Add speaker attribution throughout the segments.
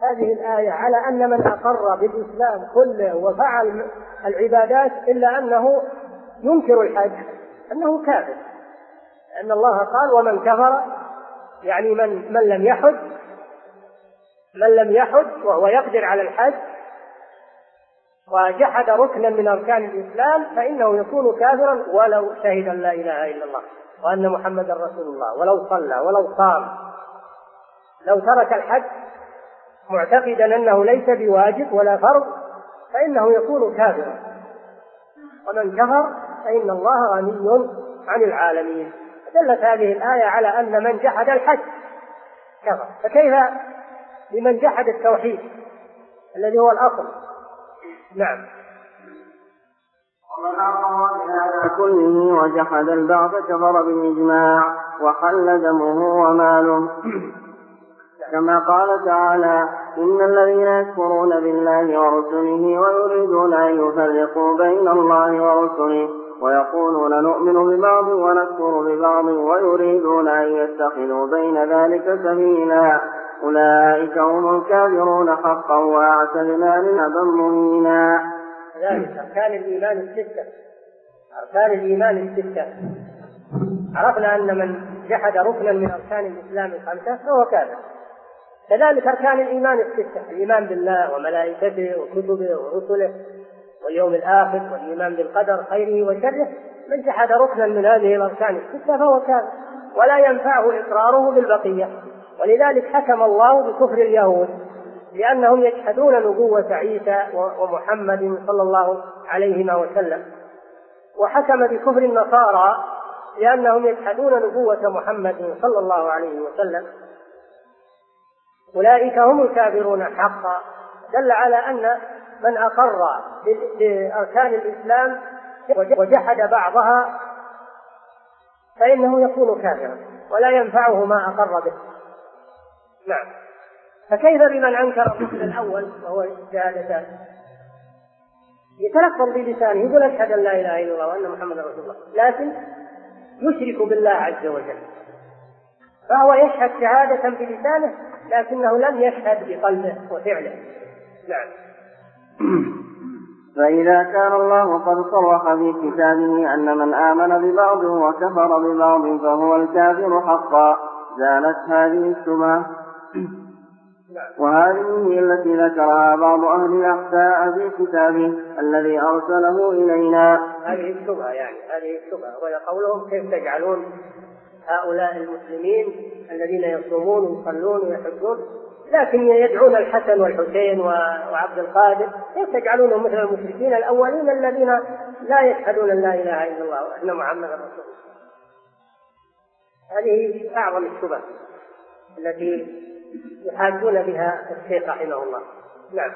Speaker 1: هذه الآية على أن من أقر بالإسلام كله وفعل العبادات إلا أنه ينكر الحج أنه كافر، لأن الله قال ومن كفر، يعني من لم يحج وهو يقدر على الحج وجحد ركنا من أركان الإسلام فإنه يكون كافرا ولو شهد أن لا إله إلا الله وأن محمدا رسول الله، ولو صلى ولو صام، لو ترك الحج معتقدا أنه ليس بواجب ولا فرض فإنه يكون كافرا. ومن كفر فإن الله غني عن العالمين. دلت هذه الآية على أن من جحد الحج كفر، فكيف بمن جحد التوحيد الذي هو الأصل؟ نعم.
Speaker 2: ومن أقر بهذا كله وجحد البعض كفر بالإجماع وحل دمه وماله، كما قال تعالى إن الذين يكفرون بالله ورسله ويريدون أن يفرقوا بين الله ورسله ويقولون نؤمن ببعض ونكفر ببعض ويريدون أن يتخذوا بين ذلك سبيلا أولئك هم الكافرون حقا وأعتدنا لعذابا مهينا.
Speaker 1: ذلك أركان الإيمان الستة. عرفنا أن من جحد ركنا من أركان الإسلام الخمسة فهو كافر. كذلك أركان الإيمان الستة: الإيمان بالله وملائكته وكتبه ورسله واليوم الآخر والإيمان بالقدر خيره وشره. من جحد ركنا من هذه الأركان الستة فهو كافر ولا ينفعه إقراره بالبقية. ولذلك حكم الله بكفر اليهود لأنهم يجحدون نبوة عيسى ومحمد صلى الله عليه وسلم، وحكم بكفر النصارى لأنهم يجحدون نبوة محمد صلى الله عليه وسلم. أولئك هم الكافرون حقا. دل على أن من أقر بأركان الإسلام وجحد بعضها فإنه يكون كافرا ولا ينفعه ما أقر به. نعم. فكيف بمن أنكر الركن الأول وهو الشهادتان؟ يتلفظ بلسانه يقول أشهد أن لا إله إلا الله وأن محمدا رسول الله، لكن يشرك بالله عز وجل، فهو يشهد شهادة بلسانه لكنه لم يشهد بقلبه وفعله. نعم.
Speaker 2: فإذا كان الله قد صرح في كتابه أن من آمن ببعض وكفر ببعض فهو الكافر حقا زالت هذه الشبهة. وهذه هي التي ذكرها بعض أهل الأحساء في كتابه الذي أرسله إلينا.
Speaker 1: هذه الشبهة وهي قولهم كيف تجعلون هؤلاء المسلمين الذين يصومون ويصلون ويحجون لكن يدعون الحسن والحسين وعبد القادر، كيف تجعلونهم مثل المشركين الأولين الذين لا يشهدون أن لا إله إلا الله وأن محمدا رسول الله؟ هذه أعظم الشبه التي يحاجون بها الشيخ رحمه الله. نعم.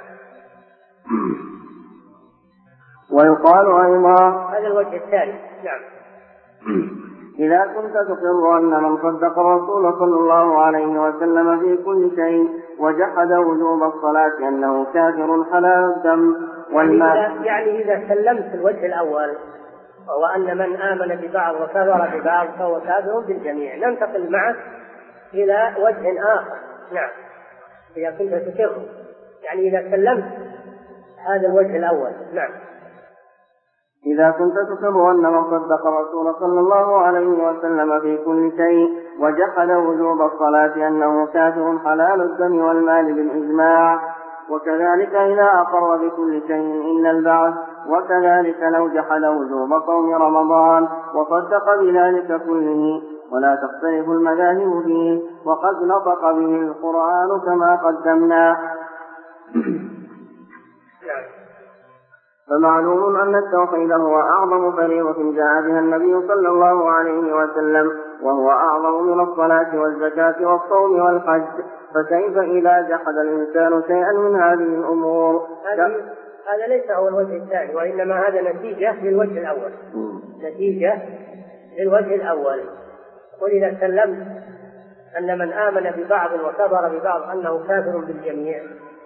Speaker 2: ويقال أيضا
Speaker 1: هذا الوجه الثاني. نعم.
Speaker 2: إذا كنت تقر أن من صدق الرسول صلى الله عليه وسلم في كل شيء وجحد وجوب الصلاة أنه كافر حلال الدم والمال.
Speaker 1: يعني إذا سلمت الوجه الأول وهو أن من آمن ببعض وكفر ببعض فهو كافر بالجميع، ننتقل معك إلى وجه آخر. نعم. إذا كنت تقر يعني إذا سلمت هذا الوجه الأول. نعم.
Speaker 2: إذا كنت تقر أن من صدق الرسول صلى الله عليه وسلم في كل شيء وجحد وجوب الصلاة أنه كافر حلال الدم والمال بالإجماع، وكذلك إذا أقر بكل شيء إلا البعث، وكذلك لو جحد وجوب صوم رمضان وصدق بذلك كله، ولا تختلف المذاهب فيه، وقد نطق به القرآن كما قدمنا. فمعلوم أن التوحيد هو أعظم فريضة جاء بها النبي صلى الله عليه وسلم، وهو أعظم من الصلاة والزكاة والصوم والحج، فكيف إذا جحد الإنسان شيئا من هذه الأمور؟
Speaker 1: هذا ليس هو الوجه الثاني، وإنما هذا نتيجة للوجه الأول. نتيجة للوجه الأول. وإذا سلمت أن من آمن ببعض وكفر ببعض أنه كافر بالجميع،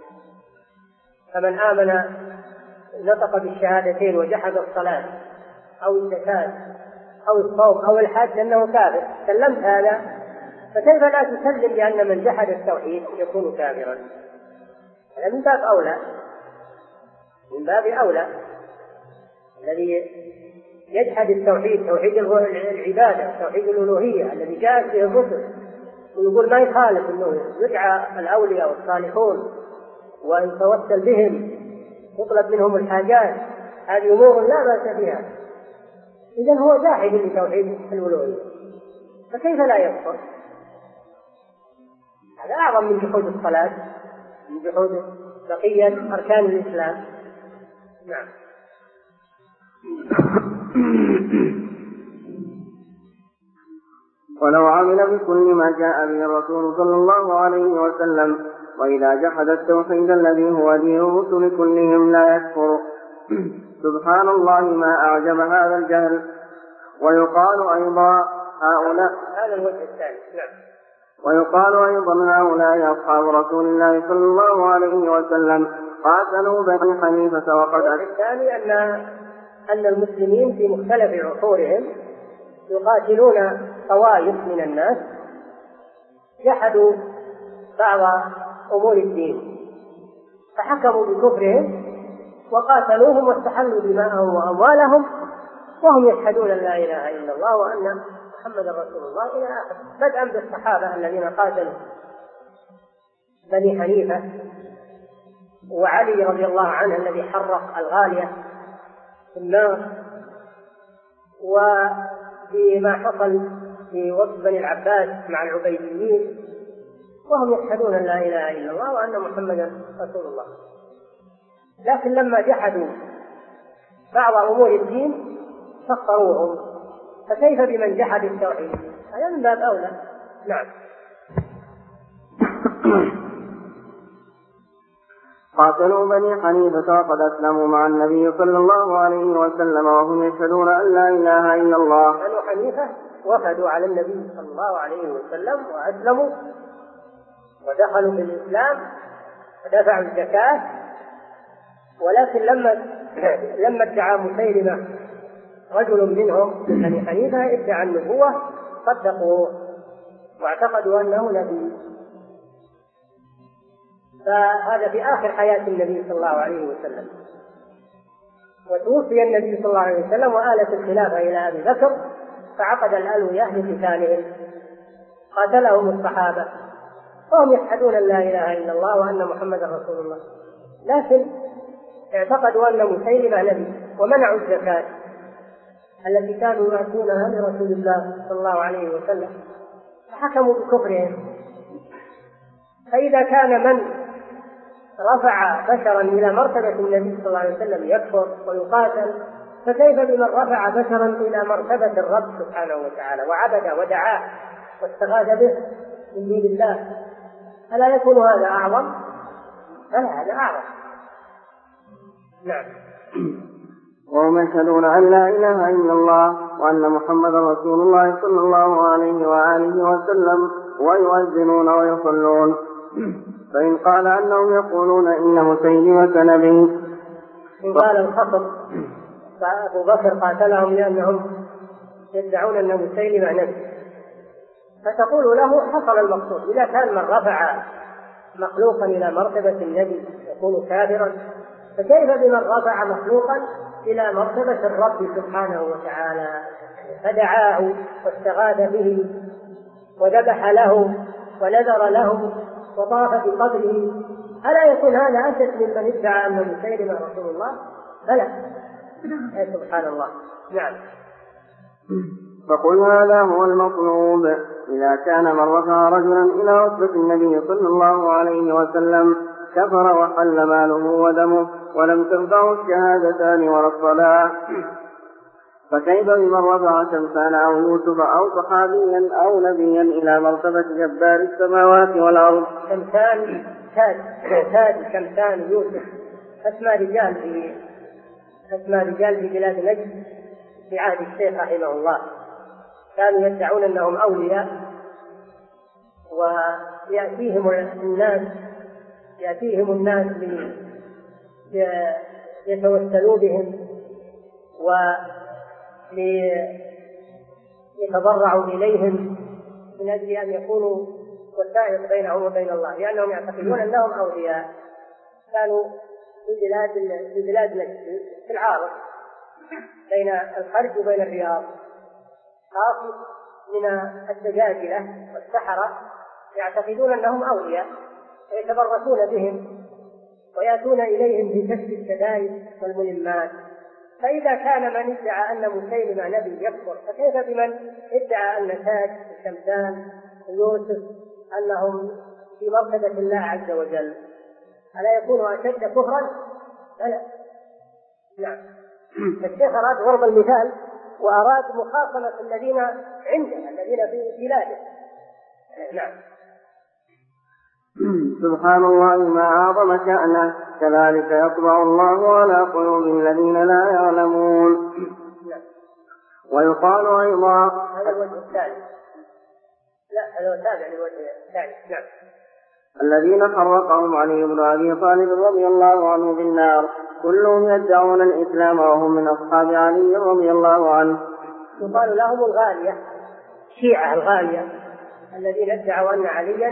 Speaker 1: فمن آمن نطق بالشهادتين وجحد الصلاة أو الزكاة أو الصوم أو الحج أنه كافر، سلمت هذا، فكيف لا تسلم بأن من جحد التوحيد يكون كافرا؟ هذا من باب أولى، من باب أولى. الذي يجحد التوحيد، توحيد العبادة، توحيد الألوهية الذي جاءت به الرسل، ويقول ما يخالف أنه يدعى الأولياء والصالحون ويتوسل بهم يطلب منهم الحاجات، هذه أمور لا بأس بها، إذن هو جاحد لتوحيد الألوهية، فكيف لا يكفر؟ هذا أعظم من جحود الصلاة، من جحود بقية أركان الإسلام. نعم.
Speaker 2: ولو عمل بكل ما جاء به الرسول صلى الله عليه وسلم، وإذا جحد التوحيد الذي هو دين الرسل كلهم لا يكفر. سبحان الله ما أعجب هذا الجهل. ويقال أيضا هؤلاء،
Speaker 1: هذا الوجه الثاني. نعم.
Speaker 2: ويقال أيضا هؤلاء أصحاب رسول الله صلى الله عليه وسلم قاتلوا بني حنيفة وقد
Speaker 1: الثاني أن المسلمين في مختلف عصورهم يقاتلون طوائف من الناس جحدوا بعض أمور الدين فحكموا بكفرهم وقاتلوهم واستحلوا دماءهم وأموالهم وهم يشهدون أن لا إله إلا الله وأن محمد رسول الله إلى آخر، بدءا بالصحابة الذين قاتلوا بني حنيفة، وعلي رضي الله عنه الذي حرق الغالية في النار، وفيما حصل في وقت بني العباس مع العبيديين وهم يشهدون أن لا إله إلا الله وأن محمدا رسول الله. لكن لما جحدوا بعض أمور الدين كفروهم، فكيف بمن جحد التوحيد؟ هذا من باب أولى. نعم.
Speaker 2: قاتلوا بني حنيفة وقد أسلموا مع النبي صلى الله عليه وسلم وهم يشهدون أن لا إله إلا الله.
Speaker 1: بنو حنيفة وفدوا على النبي صلى الله عليه وسلم وأسلموا ودخلوا في الإسلام ودفعوا الزكاة، ولكن لما ادعى مسيلمة رجل منهم من بني حنيفة ادعى النبوة صدقوه واعتقدوا أنه نبي. فهذا في آخر حياة النبي صلى الله عليه وسلم، وتوفي النبي صلى الله عليه وسلم وآلت الخلافة إلى أبي بكر، فعقد الألوية لقتالهم، قاتلهم الصحابة وهم يشهدون أن لا إله إلا الله وأن محمد رسول الله، لكن اعتقدوا أن مسيلمة نبي ومنعوا الزكاة التي كانوا يؤدونها لرسول الله صلى الله عليه وسلم، فحكموا بكفرهم. فإذا كان من رفع بشرا إلى مرتبة النبي صلى الله عليه وسلم يكفر ويقاتل، فكيف بمن رفع بشرا إلى مرتبة الرب سبحانه وتعالى وعبد ودعاه واستغاث به من دون الله؟ ألا يكون هذا أعظم؟ بلى، هذا أعظم. نعم.
Speaker 2: وهم يشهدون أن لا إله إلا الله وأن محمد رسول الله صلى الله عليه وآله وسلم ويؤذنون ويصلون. فإن قال أنهم يقولون إن مسيلمة نبي،
Speaker 1: إن قال الخطب فأبو بكر قاتلهم لأنهم يدعون أن مسيلمة نبي، فتقول له حصل المقصود. إذا كان من رفع مخلوقا إلى مرتبة النبي يكون كافرا، فكيف بمن رفع مخلوقا إلى مرتبة الرب سبحانه وتعالى فدعاه واستغاث به وذبح له ونذر له وطاف بقبره؟ ألا يكون هذا أشد ممن ادعى أن مسيلمة رسول الله؟ بلى، سبحان الله. نعم.
Speaker 2: فقل هذا هو المطلوب. إذا كان من رفع رجلا إلى رتبة النبي صلى الله عليه وسلم كفر وحل ماله ودمه ولم تنفعه الشهادتان ولا الصلاة، فكيف بمن رفع شمسان أو يوسف أو صحابيا أو نبيا إلى مرتبة جبار السماوات والأرض؟
Speaker 1: شمسان شمسان يوسف أسماء رجال في بلاد نجد في عهد الشيخ رحمه الله، كانوا يدعون أنهم أولياء ويأتيهم الناس ليتوسلوا بهم وليتضرعوا إليهم من أجل أن يكونوا وسائط بينهم وبين الله، لأنهم يعتقدون أنهم أولياء. كانوا في بلاد نجد في العارض بين الخرج وبين الرياض، خاص من الدجاجلة والسحرة يعتقدون أنهم أولياء ويتبركون بهم ويأتون إليهم بكشف الشدائد والملمات. فإذا كان من ادعى أن مسيلمة نبي يكفر، فكيف بمن ادعى أن تاج وشمسان ويوسف أنهم في مرتبة الله عز وجل؟ ألا يكون أشد كفرا؟ لا. نعم. الشيخ أراد ضرب المثال وأراد مخاصمة الذين عنده الذين في بلاده. نعم.
Speaker 2: سبحان الله ما أعظم شأنه، كذلك يطبع الله على قلوب الذين لا يعلمون. ويقال أيضا
Speaker 1: هذا الوجه الثالث. لا هذا التابع للوجه الثالث. نعم.
Speaker 2: الذين فرقهم علي بن أبي طالب رضي الله عنه بالنار كلهم يدعون الإسلام وهم من أصحاب علي رضي الله عنه.
Speaker 1: يقال لهم الغالية، شيعة الغالية الذين ادعوا أن عليا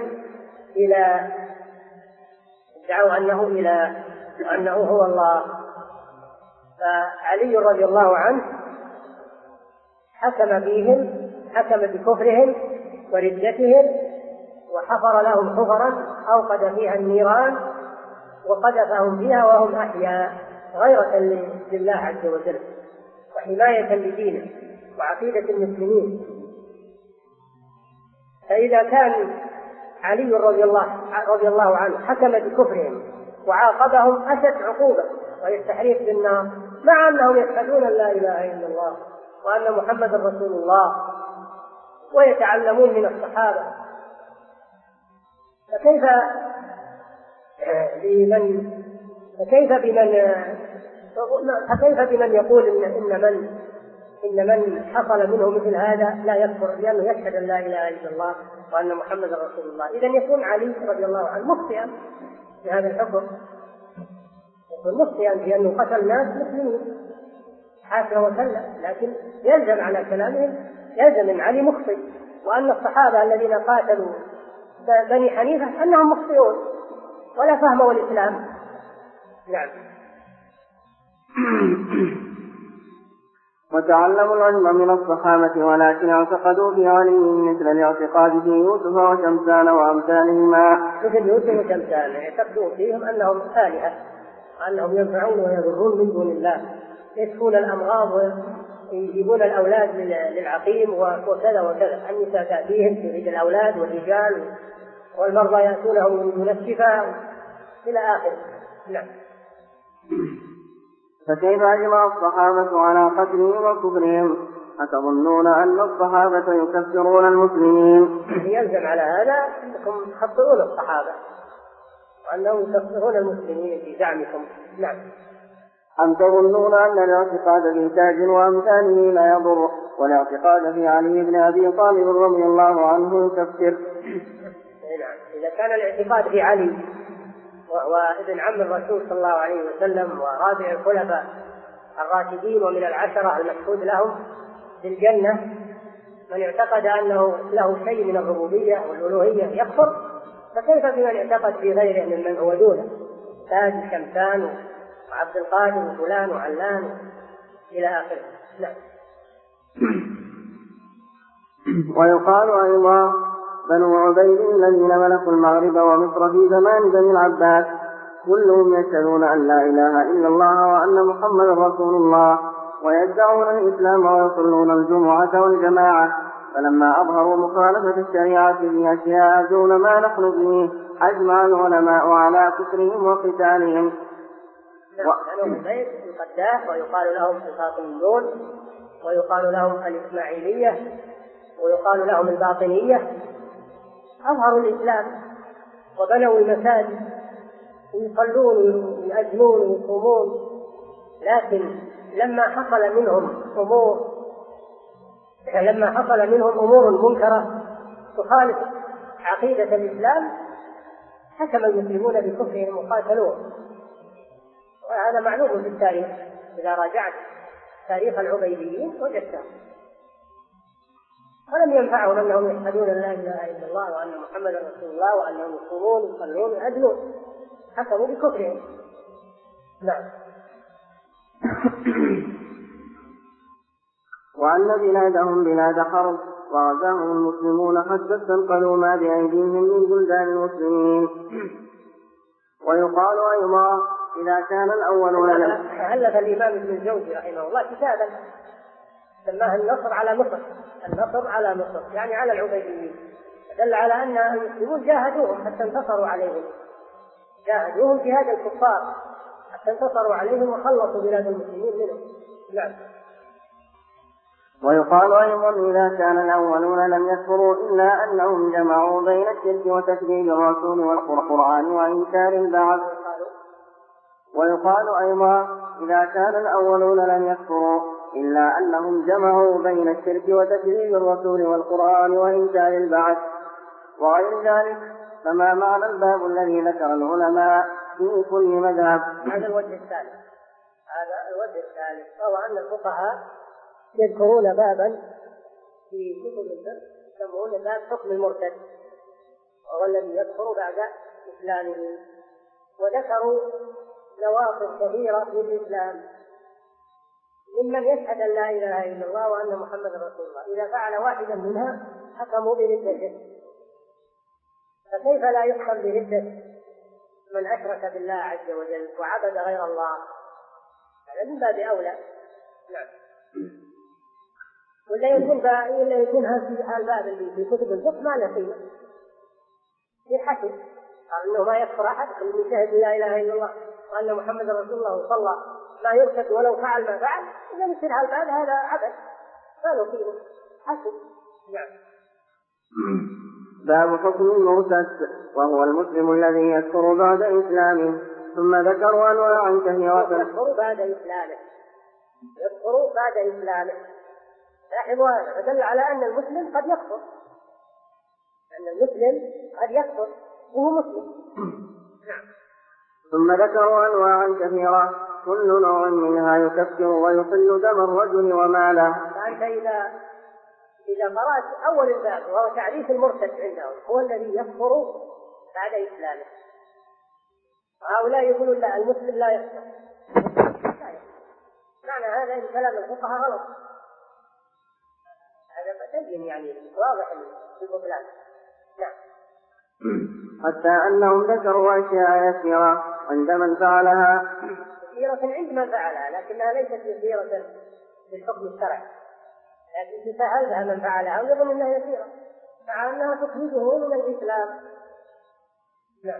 Speaker 1: ادعوا أنه هو الله. فعلي رضي الله عنه حكم بكفرهم وردتهم وحفر لهم حفرا أوقد فيها النيران وقذفهم فيها وهم أحياء غيرة لله عز وجل وحماية لدينه وعقيدة المسلمين. فإذا كان علي رضي الله عنه حكم بكفرهم وعاقبهم أشد عقوبة وهي التحريق بالنار، مع أنهم يشهدون أن لا إله إلا الله وأن محمد رسول الله ويتعلمون من الصحابة، فكيف بمن يقول إن من حصل منه مثل هذا لا يكفر لأنه يشهد أن لا إله إلا الله وأن محمد رسول الله؟ إذن يكون علي رضي الله عنه مخطئا في هذا الحكم، يكون مخطئا في أنه قتل ناس مسلمين حاشا وكلا، لكن يلزم على كلامهم يلزم أن علي مخطئ وأن الصحابة الذين قاتلوا بني حنيفة أنهم مخطئون ولا فهموا الإسلام. نعم.
Speaker 2: وتعلموا العلم من الصحابة ولكن اعتقدوا في علي مثل الاعتقاد في يوسف وشمسان وأمثالهما.
Speaker 1: مثل يوسف وشمسان اعتقدوا فيهم أنهم آلهة وأنهم ينفعون ويضرون من دون الله، يشفون الأمراض ويجيبون الأولاد للعقيم وكذا وكذا. النساء تأتيهم تريد الأولاد والرجال والمرضى يأتونهم يريدون الشفاء إلى آخره. نعم.
Speaker 2: فكيف أجمع الصحابة على قتلهم وكفرهم؟ أتظنون أن الصحابة يكفرون المسلمين؟
Speaker 1: يلزم على هذا أنكم تخطئون الصحابة وأنهم يكفرون المسلمين في زعمكم. نعم.
Speaker 2: أم تظنون أن الاعتقاد في تاج وأمثاله لا يضر والاعتقاد في علي بن أبي طالب رضي الله عنه يكفر؟
Speaker 1: نعم. إذا كان الاعتقاد في علي وابن عم الرسول صلى الله عليه وسلم ورابع الخلفاء الراشدين ومن العشرة المشهود لهم بالجنة، من اعتقد أنه له شيء من الربوبية والألوهية يكفر، فكيف بمن اعتقد في غيره ممن هو دونه تاج شمسان وعبد القادر وفلان وعلان إلى آخره. نعم.
Speaker 2: ويقال أيضا بنو عبيد الذين ملكوا المغرب ومصر في زمان بني العباس كلهم يشهدون أن لا إله إلا الله وأن محمد رسول الله ويدعون الإسلام ويصلون الجمعة والجماعة، فلما أظهروا مخالفة الشريعة في أشياء دون ما نحن فيه أجمع العلماء على كفرهم وقتالهم.
Speaker 1: بنو عبيد القداح ويقال لهم الفاطميون ويقال لهم الإسماعيلية ويقال لهم الباطنية أظهروا الإسلام وبنوا المساجد ويصلون ويأذنون ويصومون، لكن لما حصل منهم أمور منكرة تخالف عقيدة الإسلام حكم المسلمون بكفرهم وقاتلوهم، وهذا معلوم في التاريخ. إذا راجعت تاريخ العبيديين وجدته، ولم ينفعهم أنهم يشهدون أن لا إله إلا الله وأن محمد رسول الله وأنهم يصومون ويصلون ويأذنون، حكموا بكفرهم. نعم.
Speaker 2: وأن بلادهم بلاد حرب وغزاهم المسلمون حتى استنقذوا ما بأيديهم من بلدان المسلمين. ويقال أيضا إذا كان الأولون
Speaker 1: ألف الإمام ابن الجوزي رحمه الله كتابا سماه النصر على مصر، النصر على مصر يعني على العبيديين، دل على أن المسلمون جاهدوهم حتى انتصروا عليهم، جاهدوهم في هذا الكفار حتى انتصروا عليهم وخلصوا بلاد المسلمين منهم. نعم.
Speaker 2: ويقال أيضا إذا كان الأولون لم يكفروا إلا أنهم جمعوا بين الشرك وتكذيب الرسول والقرآن وإنكار البعث. ويقال أيضا إذا كان الأولون لم يكفروا إلا أنهم جمعوا بين الشرك وتكذيب الرسول والقرآن وإنكار البعث وغير ذلك. فما معنى الباب الذي ذكر العلماء في كل مذهب؟
Speaker 1: هذا الوجه الثالث، هذا الوجه الثالث، وهو أن الفقهاء يذكرون بابا في كتب الفقه يسمونه باب حكم المرتد، وهو الذي يكفر بعد إسلامه، وذكروا نواقض كثيرة في الإسلام ممن يشهد أن لا إله إلا الله وأن محمد رسول الله، إذا فعل واحدا منها حكموا بردته، فكيف لا يحكم بردة من أشرك بالله عز وجل وعبد غير الله؟ هذا من باب أولى. نعم. ولا يكون هذا الباب اللي في كتب الفقه ما له قيمة، في حكم قال إنه ما يكفر أحد من يشهد لا إله إلا الله وأن محمد رسول الله وصلى لا يرتد ولو فعل ما فعل، إذا مثل هالباب هذا عبث ما له قيمة، حكم. نعم.
Speaker 2: باب حكم المرتد وهو المسلم الذي يكفر بعد إسلامه. ثم ذكروا أنواعا كثيرة.
Speaker 1: يكفر بعد إسلامه، يكفر بعد إسلامه. لاحظوا هذا فدل على أن المسلم قد يكفر، أن المسلم قد يكفر وهو مسلم. نعم.
Speaker 2: ثم ذكروا أنواعا كثيرة كل نوع منها يكفر ويحل دم الرجل وماله.
Speaker 1: فأنت إذا قرأت أول الباب وهو تعريف المرتد عندهم هو الذي يكفر بعد إسلامه، هؤلاء يقولون لا المسلم لا يكفر، معنى هذا إن كلام الفقهاء غلط، هذا بين يعني واضح في البطلان. نعم.
Speaker 2: حتى أنهم ذكروا أشياء يسيرة عند من فعلها،
Speaker 1: يسيرة عند من فعلها لكنها ليست يسيرة بالحكم الشرعي، لكن تسهلها من فعلها ويظن أنها يسيرة مع أنها تخرجه من الإسلام. نعم.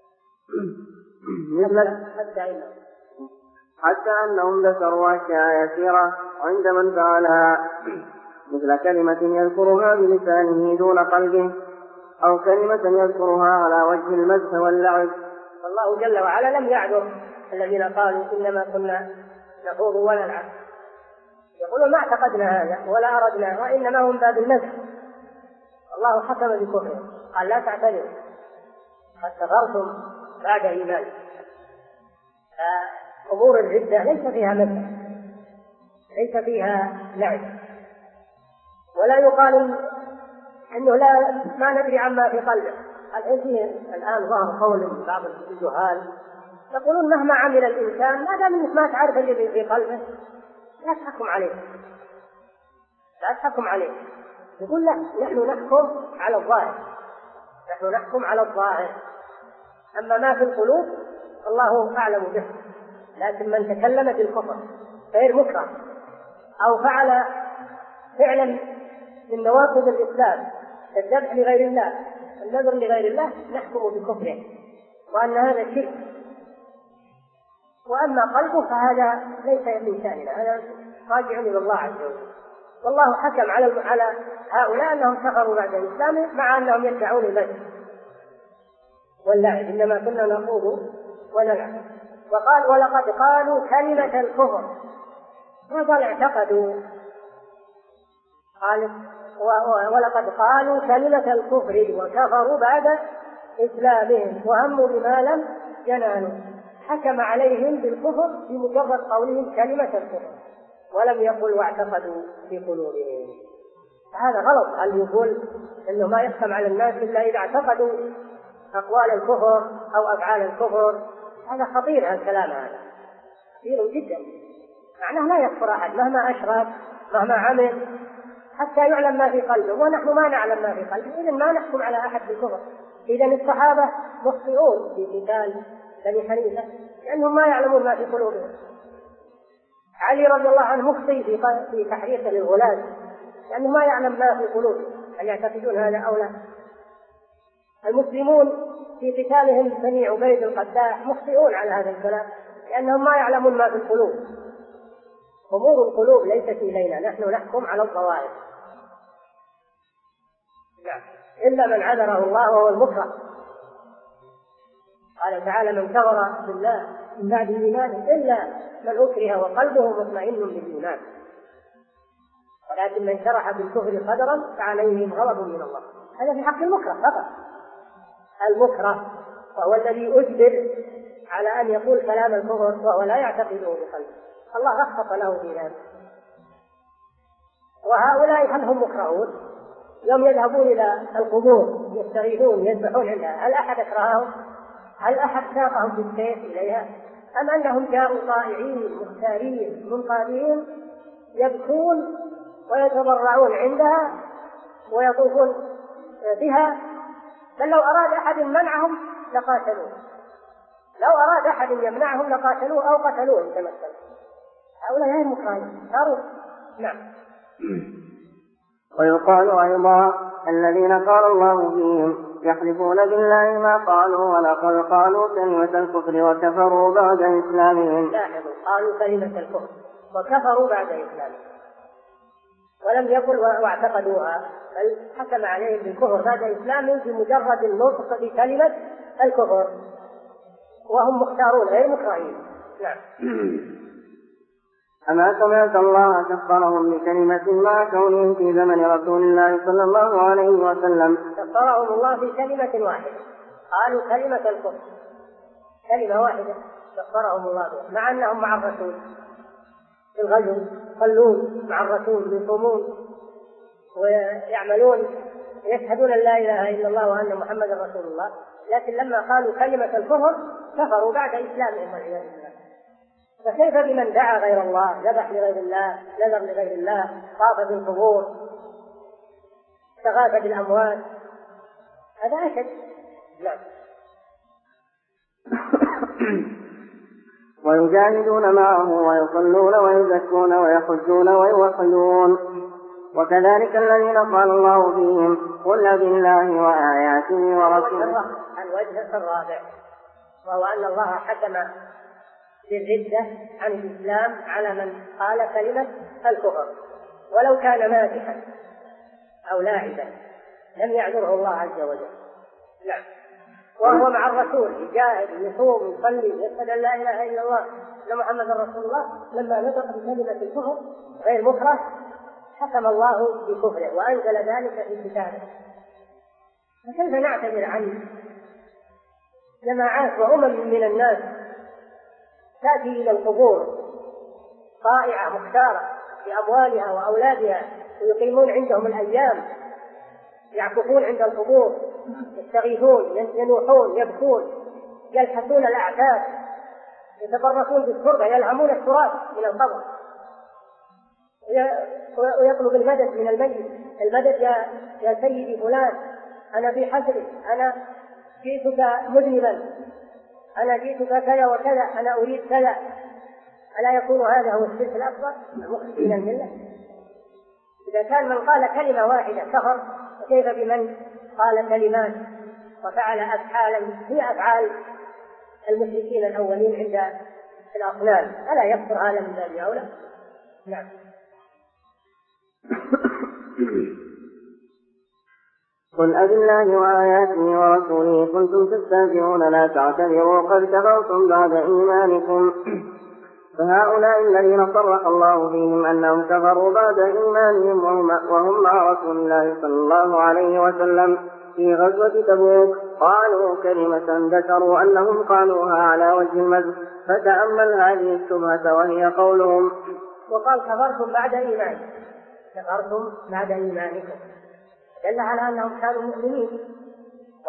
Speaker 2: حتى أنهم ذكروا أشياء يسيرة عند من فعلها مثل كلمة يذكرها بلسانه دون قلبه، أو كلمة يذكرها على وجه المدح واللعب.
Speaker 1: الله جل وعلا لم يعذر الذين قالوا إنما كنا نخوض ونلعب، يقولون ما اعتقدنا هذا ولا أردنا وإنما هم باب المدح. الله حكم بكفرهم قال لا تعتذروا قد كفرتم بعد إيمان. أمور الردة ليس فيها مدح، ليس فيها لعب، ولا يقال أنه ما ندري عما في قلبه. الآن ظهر قول بعض الجهال يقولون مهما عمل الإنسان ما دام إنك ما تعرف اللي في قلبه لا تحكم عليه، لا تحكم عليه. يقول لا، نحن نحكم على الظاهر، نحن نحكم على الظاهر، أما ما في القلوب الله أعلم به. لكن من تكلم بالكفر غير مكره أو فعل فعلا من نواقض الإسلام كالذبح لغير الله النذر لغير الله نحكم بكفره وأن هذا شرك. وأما قلبه فهذا ليس من شأننا، هذا راجع إلى الله عز وجل. والله حكم على هؤلاء أنهم كفروا بعد الإسلام مع أنهم يدعون المدح واللعب، إنما كنا نخوض ونلعب. وقال ولقد قالوا كلمة الكفر، ما قال اعتقدوا، قال ولقد قالوا كلمة الكفر وكفروا بعد إسلامهم وهموا بما لم ينالوا. حكم عليهم بالكفر بمجرد قولهم كلمة الكفر ولم يقل واعتقدوا في قلوبهم. هذا غلط أن يقول إنه ما يحكم على الناس إلا إذا اعتقدوا أقوال الكفر أو أفعال الكفر. هذا خطير، الكلام هذا خطير جدا، معناه لا يكفر أحد مهما أشرك مهما عمل حتى يعلم ما في قلبه، ونحن ما نعلم ما في قلبه، إذن ما نحكم على أحد بالكفر. إذن الصحابة مخطئون في قتال بني حنيفة لأنهم ما يعلمون ما في قلوبهم. علي رضي الله عنه مخطئ في تحريفه للغلاة لأنه ما يعلم ما في قلوبهم، هل يعتقدون هذا أو لا. المسلمون في قتالهم بني عبيد القداح مخطئون على هذا الكلام لأنهم ما يعلمون ما في القلوب. أمور القلوب ليست إلينا، نحن نحكم على الظواهر. إلا من عذره الله وهو المكره. قال تعالى: من كفر بالله من بعد إيمانه إلا من أكره وقلبه مطمئن بالإيمان، ولكن من شرح بالكفر صدرا فعليهم غضب من الله. هذا في حق المكره فقط. المكره وهو الذي أجبر على أن يقول كلام الكفر وهو لا يعتقده بقلبه، الله رخص له في ذلك. وهؤلاء هل هم مكرهون؟ يوم يذهبون إلى القبور يستغيثون يذبحون عندها، هل أحد أكرههم؟ هل أحد ساقهم بالسيف إليها؟ أم أنهم جاءوا طائعين مختارين منقادين يبكون ويتضرعون عندها ويطوفون بها؟ بل لو أراد أحد منعهم لقاتلوه، لو أراد أحد يمنعهم لقاتلوه أو قتلوه إن تمثلوا. هؤلاء غير مكرهين صاروا. نعم.
Speaker 2: ويقال أيضا: الذين قال الله فيهم يحلفون بالله ما قالوا ولقد قالوا كلمة الكفر وكفروا بعد إسلامهم.
Speaker 1: لاحظوا، قالوا كلمة الكفر وكفروا بعد إسلامهم، ولم يقل واعتقدوها، بل حكم عليهم بالكفر بعد إسلامهم بمجرد النطق بكلمة الكفر، وهم مختارون غير مكرهين. نعم.
Speaker 2: أما سمعت الله كفرهم بكلمة مع كونهم في زمن رسول الله صلى الله عليه وسلم.
Speaker 1: كفرهم الله في كلمة واحدة، قالوا كلمة الكفر، كلمة واحدة كفرهم الله بها، مع أنهم مع الرسول في الغزو، يصلون مع الرسول، يصومون ويعملون، يشهدون أن لا إله إلا الله وأن محمدا رسول الله، لكن لما قالوا كلمة الكفر كفروا بعد إسلامهم والعياذ بالله. فكيف بمن دعا غير الله، ذبح لغير الله، نذر لغير الله، طاف بالقبور، استغاث بالأموات؟ هذا أشد. نعم.
Speaker 2: ويجاهدون معه ويصلون ويزكون ويحجون ويوحدون. وكذلك الذين قال الله فيهم: قل بالله وآياته ورسوله.
Speaker 1: الوجه الرابع وهو أن الله حكم بالردة عن الإسلام على من قال كلمة الكفر ولو كان مازحا أو لاعبا، لم يعذره الله عز وجل. نعم. وهو مع الرسول يجاهد يصوم يصلي يشهد أن لا إله إلا الله أن محمدا رسول الله، لما نطق بكلمة الكفر غير مكره حكم الله بكفره وأنزل ذلك في كتابه. فكيف نعتذر عنه؟ جماعات وأمم من الناس تأتي إلى القبور طائعة مختارة بأموالها وأولادها ويقيمون عندهم الأيام، يعكفون عند القبور، يستغيثون، ينوحون، يبكون، يلحسون الأعتاب، يتبركون بالتربة، يلهمون التراب من القبر، ويطلب المدد من الميت: المدد يا سيدي فلان، أنا في حسري، أنا جئتك مذنبا، أنا جئتك كذا وكذا، أنا أريد كذا. ألا يكون هذا هو الشرك الأكبر المخرج من الملة؟ إذا كان من قال كلمة واحدة كفر، فكيف بمن قال كلمات وفعل أفعالا هي أفعال المشركين الأولين عند الأصنام؟ ألا يكفر هذا من باب أولى؟ نعم.
Speaker 2: قل أبالله وآياته ورسوله كنتم تستهزئون لا تعتذروا قد كفرتم بعد إيمانكم. فهؤلاء الذين صرح الله فيهم أنهم كفروا بعد إيمانهم وهم مع رسول الله صلى الله عليه وسلم في غزوة تبوك قالوا كلمة ذكروا أنهم قالوها على وجه المزح. فتأمل هذه الشبهة وهي قولهم:
Speaker 1: وقال كفرتم بعد إيمانكم، كفرتم بعد إيمانكم، دل على أنهم كانوا مؤمنين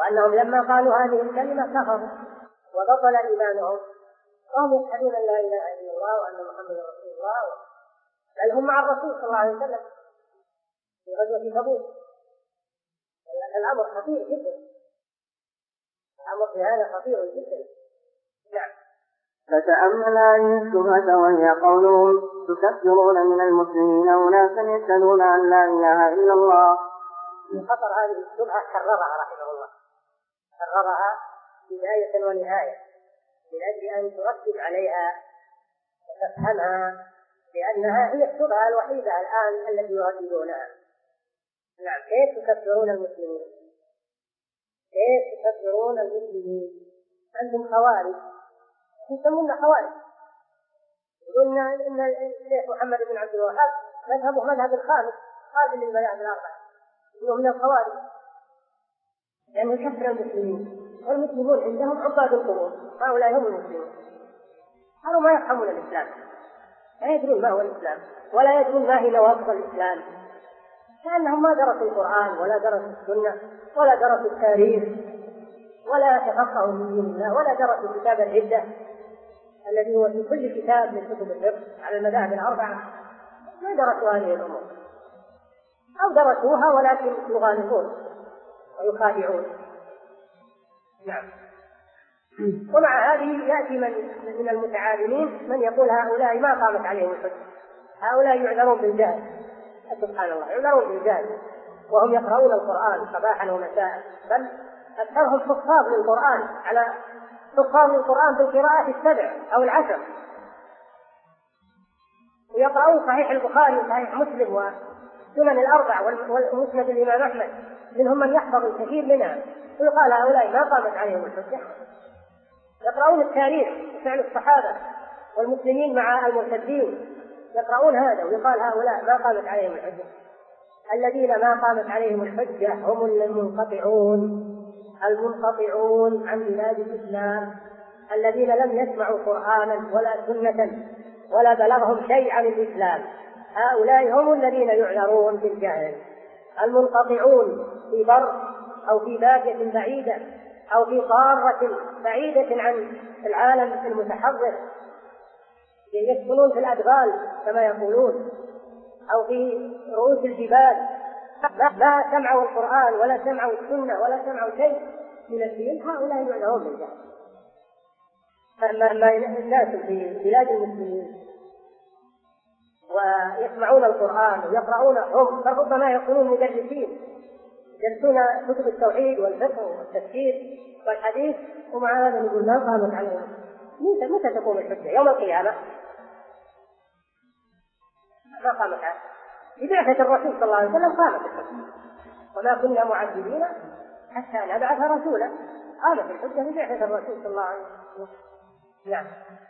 Speaker 1: وأنهم لما قالوا هذه الكلمة كفروا وبطل إيمانهم وهم يشهدون أن لا إله إلا الله وأن محمدا رسول الله، بل هم مع الرسول صلى الله عليه وسلم في غزوة تبوك. الأمر خطير جدا، الأمر في هذا خطير جدا. نعم.
Speaker 2: فتأمل هذه الشبهة وهي قولهم تكفرون من المسلمين أناسا يشهدون أن لا إله إلا الله.
Speaker 1: من خطر هذه الشبهة كررها رحمه الله، كررها بداية ونهاية من أجل أن تركز عليها وتفهمها، لأنها هي الشبهة الوحيدة الآن التي يرددونها. نعم. كيف تكفرون المسلمين؟ كيف تكفرون المسلمين؟ أنتم خوارج، يسمون خوارج، يقولون إن الشيخ محمد بن عبد الوهاب مذهبه مذهب الخامس قابل للمذاهب الأربعة، إنه من الخوارج لأنه يكفر المسلمين، والمسلمون عندهم عباد القبور، هؤلاء هم المسلمون. قالوا ما يفهمون الإسلام، لا يدرون ما هو الإسلام ولا يدرون ما هي نواقض الإسلام، لأنهم ما درسوا القرآن ولا درسوا السنة ولا درسوا التاريخ ولا تفقهوا في دين الله ولا درسوا كتاب العدة الذي هو في كل كتاب من كتب الفقه على المذاهب الأربعة. ما درسوا هذه الأمور، أو درسوها ولكن يغالطون ويخادعون. نعم. ومع هذه يأتي من المتعالمين من يقول هؤلاء ما قامت عليهم الحجة، هؤلاء يعذرون بالجهل. سبحان الله، يعذرون بالجهل وهم يقرؤون القرآن صباحا ومساء، بل أكثرهم حفاظ للقرآن على حفاظ القرآن بالقراءات 7 أو 10، ويقرؤون صحيح البخاري وصحيح مسلم وسنن الأربع ومسند الإمام أحمد، منهم من يحفظ الكثير منها، ويقال هؤلاء ما قامت عليهم الحجة. يقرؤون التاريخ وفعل الصحابة والمسلمين مع المرتدين، يقرؤون هذا ويقال هؤلاء ما قامت عليهم الحجة. الذين ما قامت عليهم الحجة هم المنقطعون عن بلاد الإسلام، الذين لم يسمعوا قرآنا ولا سنة ولا بلغهم شيء عن الإسلام، هؤلاء هم الذين يعذرون بالجهل. المنقطعون في بر أو في بادية بعيدة أو في قارة بعيدة عن العالم المتحضر، يسكنون في الأدغال كما يقولون أو في رؤوس الجبال، لا سمعوا القرآن ولا سمعوا السنة ولا سمعوا شيء من الدين، هؤلاء يعذرون بالجهل. أما الناس في بلاد المسلمين ويسمعون القرآن ويقرؤون، هم ربما يكونون مدرسين يدرسون كتب التوحيد والفقه والتفسير والحديث، ومع هذا نقول ما قامت عليهم. متى تقوم الحجة؟ يوم القيامة ما قامت عليهم. ببعثة الرسول صلى الله عليه وسلم قامت الحجة، وما كنا معذبين حتى نبعث رسولا. قامت الحجة ببعثة الرسول صلى الله عليه وسلم. نعم.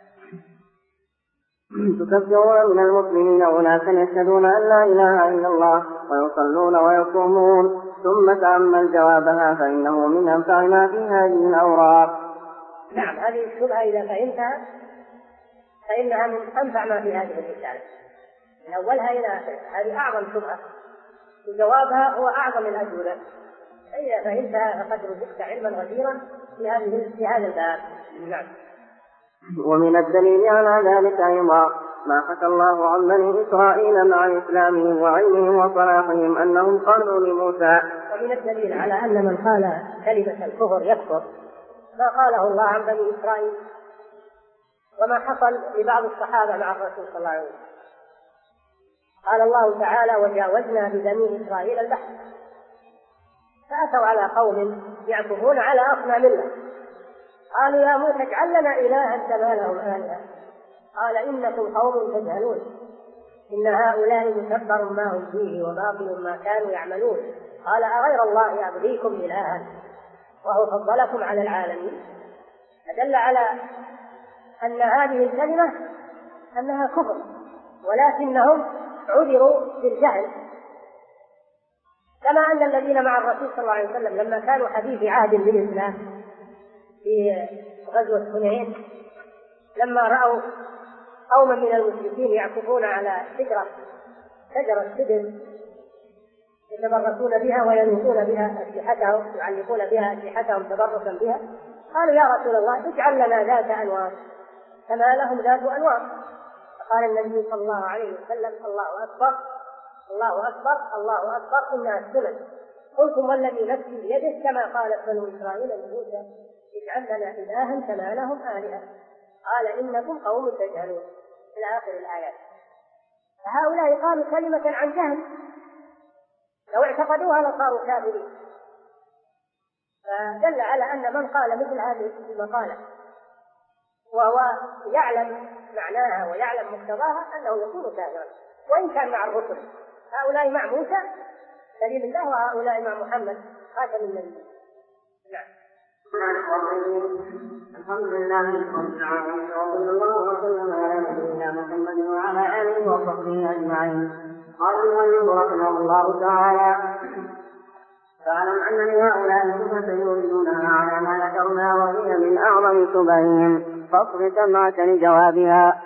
Speaker 2: تكفرون من المسلمين أناسا يشهدون أن لا إله إلا الله ويصلون ويصومون، ثم تأمل جوابها فإنه من أنفع ما في هذه الأوراق.
Speaker 1: نعم. هذه الشبهة إذا فهمتها فإنها من أنفع ما في هذه الرسالة من أولها إلى آخرها. هذه أعظم شبهة وجوابها هو أعظم الأجوبة. إذا فهمتها فقد رزقت علما غزيرا في هذا الباب. نعم.
Speaker 2: ومن الدليل على ذلك أيضا ما حكى الله عن بني إسرائيل مع إسلامهم وعلمهم وصلاحهم أنهم قالوا لموسى.
Speaker 1: ومن الدليل على أن من قال كلمة الكفر يكفر ما قاله الله عن بني إسرائيل وما حصل لبعض الصحابة مع الرسول صلى الله عليه وسلم. قال الله تعالى: وجاوزنا ببني إسرائيل البحر فأتوا على قوم يعكفون على أصنام الله، قالوا يا موسى اجعل لنا إلها كما لهم آلهة، قال إنكم قوم تجهلون إن هؤلاء متبر ما هم فيه وباطل ما كانوا يعملون، قال أغير الله أبغيكم إلها وهو فضلكم على العالمين. فدل على أن هذه الكلمة أنها كفر، ولكنهم عذروا بالجهل، كما أن الذين مع الرسول صلى الله عليه وسلم لما كانوا حديث عهد بالإسلام في غزوة حنين، لما رأوا قوما من المشركين يعكفون على شجرة سدر يتبركون بها وينوطون بها أسلحتهم، يعلقون بها أسلحتهم تبركا بها. قالوا يا رسول الله اجعل لنا ذات أنواط كما لهم ذات أنواط. فقال النبي صلى الله عليه وسلم الله أكبر الله أكبر الله أكبر إنها السنن. قلتم والذي نفسي بيده كما قالت بنو إسرائيل لموسى اجعل لنا إلها كما لهم آلهة قال إنكم قوم تجهلون إلى آخر الآيات. فهؤلاء قالوا كلمة عن جهل، لو اعتقدوها لصاروا كافرين. فدل على أن من قال مثل هذه المقالة وهو يعلم معناها ويعلم مقتضاها أنه يكون كافرا وإن كان مع الرسل. هؤلاء مع موسى سبيل الله وهؤلاء مع محمد خاتم النبي. نعم.
Speaker 2: الحمد لله رب العالمين وصلى الله وسلم على نبينا محمد وعلى آله وصحبه أجمعين. قال المؤلف رحمه الله تعالى: فاعلم أن لهؤلاء صفة يريدونها على ما ذكرنا وهي من أعظم شبههم، فاصغ سمعك لجوابها،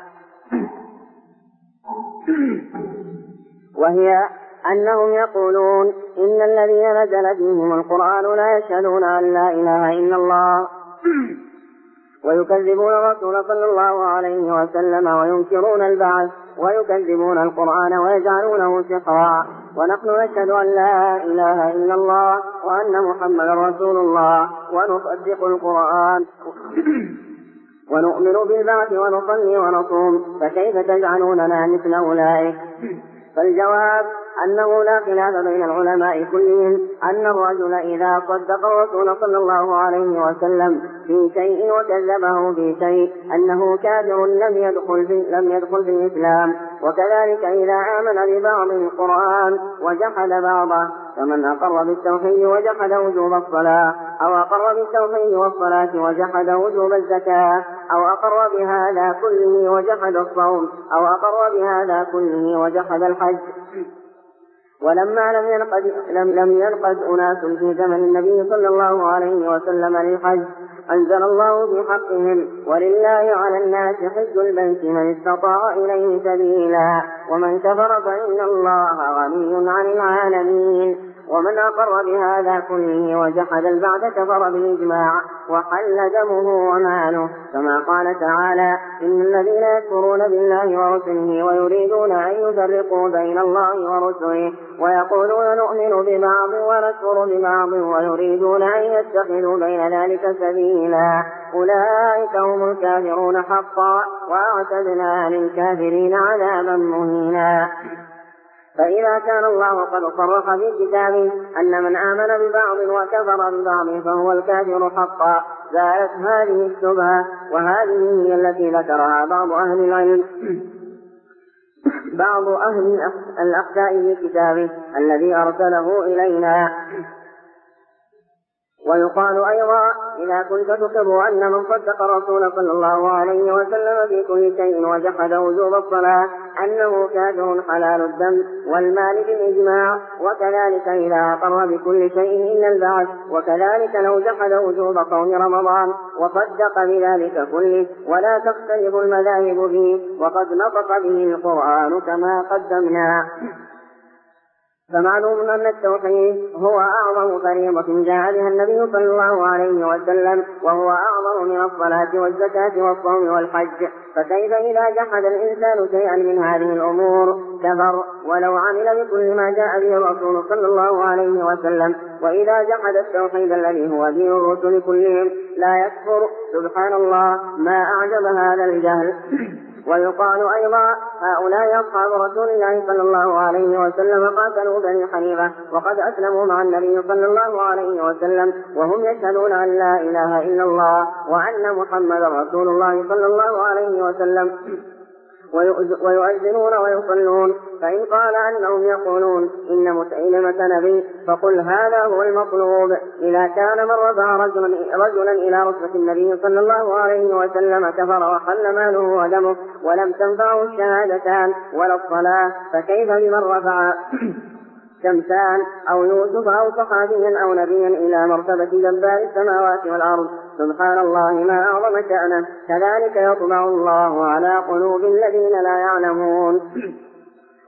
Speaker 2: وهي أنهم يقولون إن الذين نزل بهم القرآن لا يشهدون أن لا إله إلا الله، ويكذبون الرسول صلى الله عليه وسلم وينكرون البعث، ويكذبون القرآن ويجعلونه سحرا، ونحن نشهد أن لا إله إلا الله وأن محمدا رسول الله ونصدق القرآن ونؤمن بالبعث ونصلي ونصوم، فكيف تجعلوننا مثل أولئك؟ فالجواب أنه لا خلاف بين العلماء كلهم أن الرجل إذا صدق الرسول صلى الله عليه وسلم في شيء وكذبه في شيء أنه كافر لم يدخل في الإسلام، وكذلك إذا آمن ببعض القرآن وجحد بعضه، فمن أقر بالتوحيد وجحد وجوب الصلاة، أو أقر بالتوحيد والصلاة وجحد وجوب الزكاة، أو أقر بهذا كله وجحد الصوم، أو أقر بهذا كله وجحد الحج. ولما لم ينقد أناس في زمن النبي صلى الله عليه وسلم للحج أنزل الله في حقهم: ولله على الناس حج البيت من استطاع إليه سبيلا، ومن كفر فإن الله غني عن العالمين. ومن أقر بهذا كله وجحد البعث كفر بالإجماع وحل دمه وماله، كما قال تعالى: إن الذين يكفرون بالله ورسله ويريدون أن يفرقوا بين الله ورسله ويقولون نؤمن ببعض ونكفر ببعض ويريدون أن يتخذوا بين ذلك سبيلا، أولئك هم الكافرون حقا، وأعتدنا للكافرين عذابا مهينا. فإذا كان الله قد صرح في كتابه أن من آمن ببعض وكفر ببعض فهو الكافر حقا، زالت هذه الشبهة، وهذه هي التي ذكرها بعض أهل العلم بعض أهل الأخفاء في كتابه الذي أرسله إلينا. ويقال أيضا: إذا كنت تكتب أن من صدق الرسول صلى الله عليه وسلم في كل شيء وجحد وجوب الصلاة أنه كافر حلال الدم والمال بالإجماع، وكذلك إذا أقر بكل شيء إلا البعث، وكذلك لو جحد وجوب صوم رمضان وصدق بذلك كله، ولا تختلف المذاهب فيه، وقد نطق به القرآن كما قدمنا. فمعلوم أن التوحيد هو أعظم فريضة جاء بها النبي صلى الله عليه وسلم، وهو أعظم من الصلاة والزكاة والصوم والحج، فكيف إذا جحد الإنسان شيئا من هذه الأمور كفر ولو عمل بكل ما جاء به الرسول صلى الله عليه وسلم؟ وإذا جحد التوحيد الذي هو دين الرسل كلهم لا يكفر. سبحان الله، ما أعجب هذا الجهل. ويقال أيضا: هؤلاء أصحاب رسول الله صلى الله عليه وسلم قاتلوا بني حنيفة وقد أسلموا مع النبي صلى الله عليه وسلم وهم يشهدون أن لا إله إلا الله وأن محمدا رسول الله صلى الله عليه وسلم، ويؤذنون ويصلون. فإن قال أنهم يقولون إن مسيلمة نبي فقل هذا هو المطلوب. إذا كان من رفع رجلا إلى رتبة النبي صلى الله عليه وسلم كفر وحل ماله ودمه ولم تنفعه الشهادتان ولا الصلاة، فكيف بمن رفع شمسان أو يوسف أو صحابيا أو نبيا إلى مرتبة جبار السماوات والأرض؟ سبحان الله، ما أعظم شأنه. كذلك يطبع الله على قلوب الذين لا يعلمون.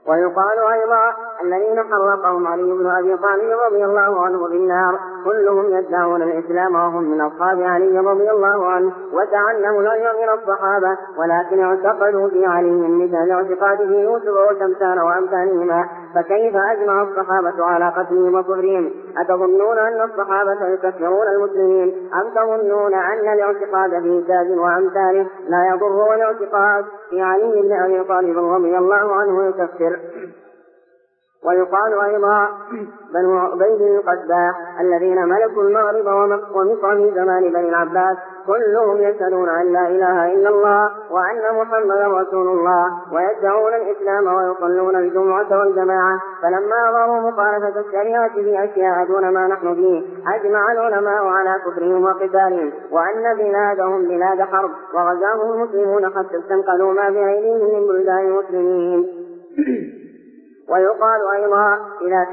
Speaker 2: ويقال أيضا الذين حرقهم علي بن أبي طالب رضي الله عنه بالنار كلهم يدعون الإسلام وهم من أصحاب علي رضي الله عنه وتعلموا العلم من الصحابة، ولكن اعتقدوا في علي مثل اعتقاده يوسف وشمسان وأمثالهما، فكيف أجمع الصحابة على قتلهم وكفرهم؟ أتظنون أن الصحابة يكفرون المسلمين أم تظنون أن الاعتقاد في زاد وأمثاله لا يضر، والاعتقاد في علي بن أبي طالب رضي الله عنه يكفر؟ ويقال أيضا بنو عبيد القداح الذين ملكوا المغرب ومصر في زمان بني العباس كلهم يشهدون أن لا إله إلا الله وأن محمدا رسول الله ويدعون الإسلام ويصلون الجمعة والجماعة، فلما أظهروا مخالفة الشريعة في أشياء دون ما نحن فيه أجمع العلماء على كفرهم وقتالهم، وأن بلادهم بلاد حرب وغزاهم المسلمون حتى استنقلوا ما بأيديهم من بلدان المسلمين. ويقال أيضا إذا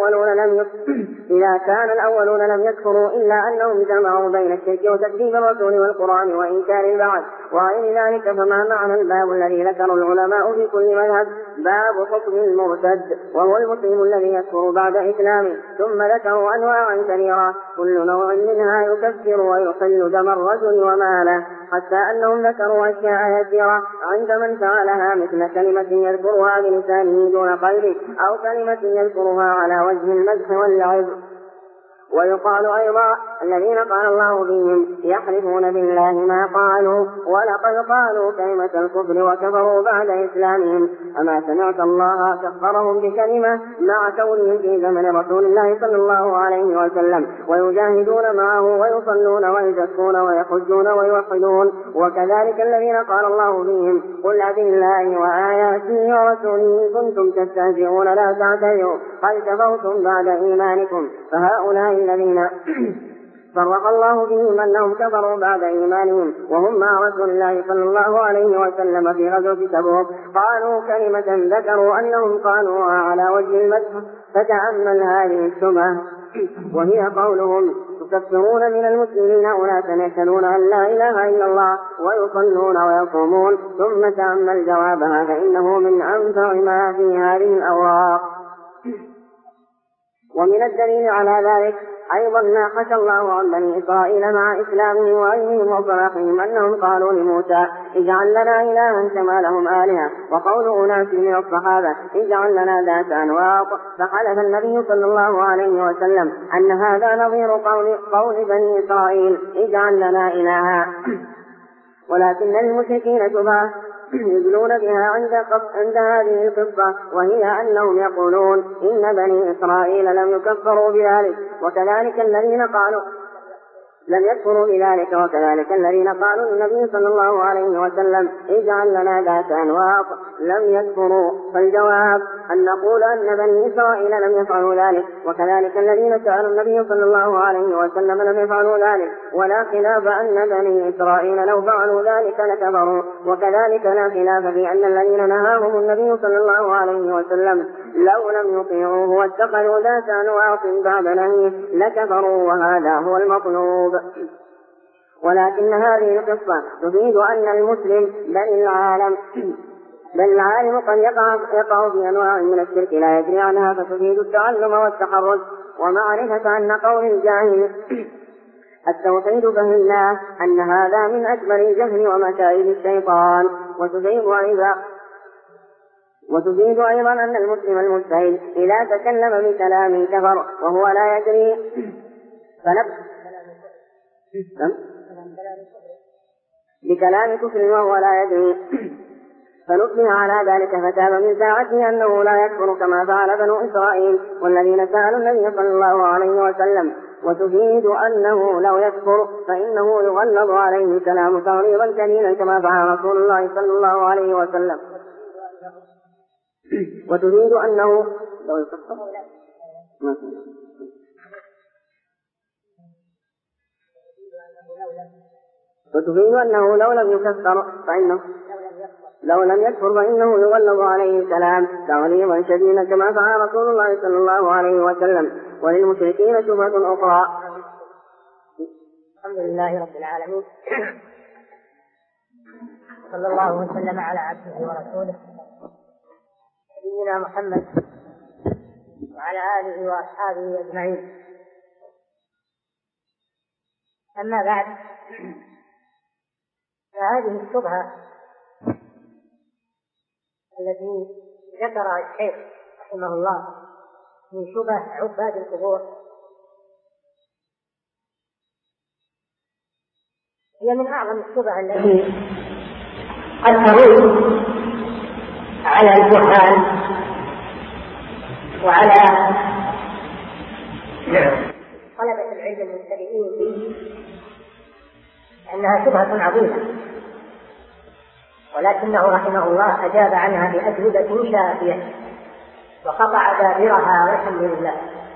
Speaker 2: كان الأولون لم يكفروا إلا أنهم جمعوا بين الشرك وتكذيب الرسول والقرآن وإنكار البعث وغير ذلك، فما معنى الباب الذي ذكر العلماء في كل مذهب؟ باب حكم المرتد، وهو المسلم الذي يكفر بعد إسلامه. ثم ذكروا أنواعا كثيرة كل نوع منها يكفر ويحل دم الرجل وماله، حتى أنهم ذكروا أشياء يسيرة عند من فعلها مثل كلمة يذكرها بلسانه دون قلبه أو كلمة يذكرها على وجه المدح واللعب. ويقال أيضا الذين قال الله فيهم يحلفون بالله ما قالوا ولقد قالوا كلمة الكفر وكفروا بعد إسلامهم، أما سمعت الله كفرهم بكلمة مع كونهم في زمن رسول الله صلى الله عليه وسلم ويجاهدون معه ويصلون ويزكون ويحجون ويوحدون. وكذلك الذين قال الله فيهم قل أبالله وآياته ورسوله كنتم تستهزئون لا تعتذروا قد كفرتم بعد إيمانكم، فهؤلاء الذين فرق الله فيهم أنهم كفروا بعد إيمانهم وهم مع رسول الله صلى الله عليه وسلم في غزوة تبوك قالوا كلمة ذكروا أنهم قالوها على وجه المدح، فتأمل هذه الشبهة وهي قولهم تكفرون من المسلمين أناسا يشهدون أن لا إله إلا الله ويصلون ويصومون، ثم تأمل جوابها فإنه من أنفع ما في هذه الأوراق. ومن الدليل على ذلك أيضا ما حكى الله عن بني إسرائيل مع إسلامهم وعلمهم وصلاحهم أنهم قالوا لموسى اجعل لنا إلها كما لهم آلهة، وقول أناس من الصحابة اجعل لنا ذات أنواط، فحلف النبي صلى الله عليه وسلم أن هذا نظير قول بني إسرائيل اجعل لنا إلها. ولكن المشركين شبهة يدلون بها عند هذه القصة، وهي أنهم يقولون إن بني إسرائيل لم يكفروا بذلك، وكذلك الذين قالوا لم يكفروا بذلك، وكذلك الذين قالوا النبي صلى الله عليه وسلم اجعل لنا ذات أنواط لم يكفروا. فالجواب أن نقول أن بني إسرائيل لم يفعلوا ذلك، وكذلك الذين سألوا النبي صلى الله عليه وسلم لم يفعلوا ذلك، ولا خلاف أن بني إسرائيل لو فعلوا ذلك لكفروا، وكذلك لا خلاف في أن الذين نهاهم النبي صلى الله عليه وسلم لو لم يطيعوه واتخذوا ذات أنواط بعد نهيه لكفروا، وهذا هو المطلوب. ولكن هذه القصة تفيد أن المسلم بل العالم قد يقع في أنواع من الشرك لا يدري عنها، فتفيد التعلم والتحرز ومعرفة أن قول الجاهل التوحيد فهمناه أن هذا من أكبر الجهل ومكائد الشيطان. وتفيد أيضا أن المسلم المجتهد إذا تكلم بكلام كفر وهو لا يدري بكلام كفر وهو لا يدري فنبه على ذلك فتاب من ساعته أنه لا يكفر كما فعل بنو إسرائيل والذين سألوا النبي صلى الله عليه وسلم. وتفيد أنه لو يكفر فإنه يغلظ عليه كلام تغليظا كثيرا كما فعل رسول الله صلى الله عليه وسلم. وتفيد أنه لو يكفر وتفيد أنه لو لم يكفر فإنه يغلظ عليه الكلام تغليظا شديدا كما فعل رسول الله صلى الله عليه وسلم. وللمشركين شبهة أخرى.
Speaker 1: الحمد لله رب العالمين، صلى الله وسلم على عبده ورسوله نبينا محمد وعلى آله وأصحابه أجمعين. أما بعد، فهذه الشبهة التي ذكرها الشيخ رحمه الله من شبه عباد القبور هي من أعظم الشبه التي قد تروج على الجهال وعلى طلبة العلم المبتدئين فيه، أنها شبهة عظيمة، ولكنه رحمه الله أجاب عنها بأجوبة شافية وقطع دابرها والحمد لله.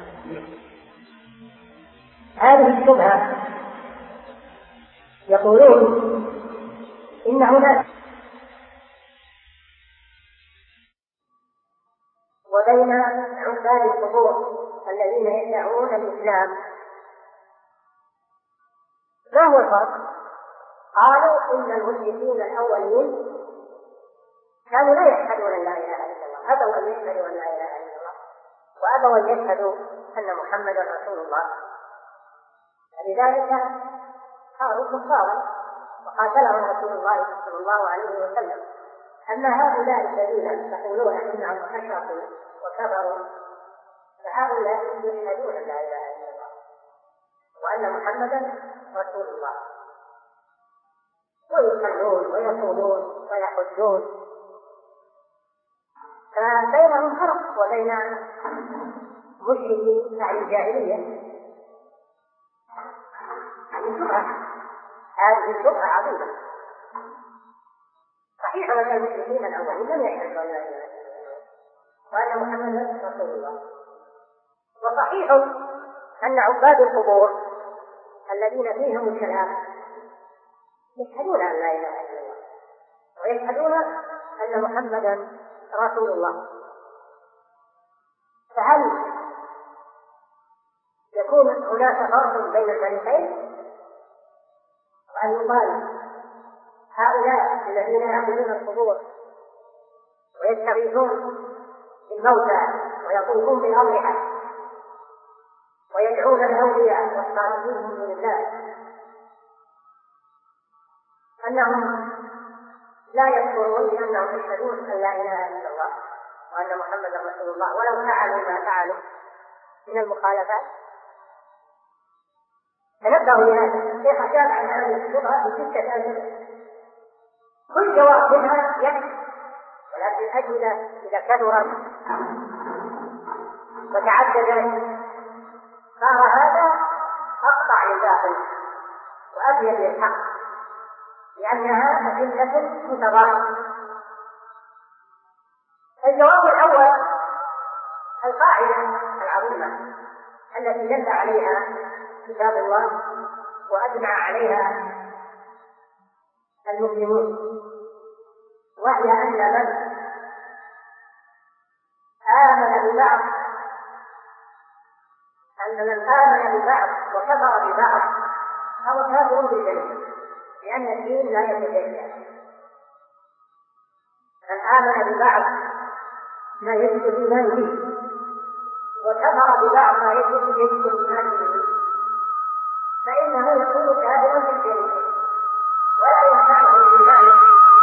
Speaker 1: هذه الشبهة يقولون إن هناك وبين عباد القبور الذين يدعون الإسلام ما هو الفرق؟ قالوا إن المشركين الأولين كانوا لا يشهدون أن لا إله إلا الله، أبوا أن يشهدوا أن لا إله إلا الله، وأبوا أن يشهدوا أن محمدا رسول الله، فلذلك صاروا كفارا وقاتلهم رسول الله صلى الله عليه وسلم. أما هؤلاء الذين يقولون إنهم أشركوا وكفروا فهؤلاء يشهدون أن لا إله إلا الله وأن محمدا رسول الله، ويصلون ويصومون ويحجون، فبينهم فرق وبين مشركي أهل الجاهلية. هذه الشبهة عظيمة. صحيح أن المشركين الأولين لم يشهدوا أن لا إله إلا الله وأن محمدا رسول الله، وصحيح أن عباد القبور الذين فيهم الكلام يشهدون أن لا إله إلا الله ويشهدون أن محمدا رسول الله، فهل يكون هناك فرق بين الفريقين؟ وأن يقال هؤلاء الذين يعبدون القبور ويستغيثون بالموتى ويطوفون بالأضرحة ويدعون الأولياء والصالحين من دون الله أنهم لا يكفرون لأنهم يشهدون أن لا إله إلا الله وأن محمدا رسول الله ولو فعلوا ما فعلوا من المخالفات؟ تنبهوا لهذا. الشيخ أجاب عن هذه الشبهة بستة أجوبة، كل جواب منها يكفي، ولكن الأجوبة إذا كثرت وتعددت صار هذا أقطع للباطل وأبين للحق، لأنها أدلة متضاربة. الجواب الأول القاعدة العظيمة التي دل عليها كتاب الله وأجمع عليها المسلمون، وهي أن من آمن ببعض وكفر ببعض فهو كافر بالجميع، لأن الدين لا يتجزأ. من آمن ببعض ما يجب الإيمان به وكفر ببعض ما يجب الإيمان به فإنه يكون كافرا بالجميع ولا ينفعه الإيمان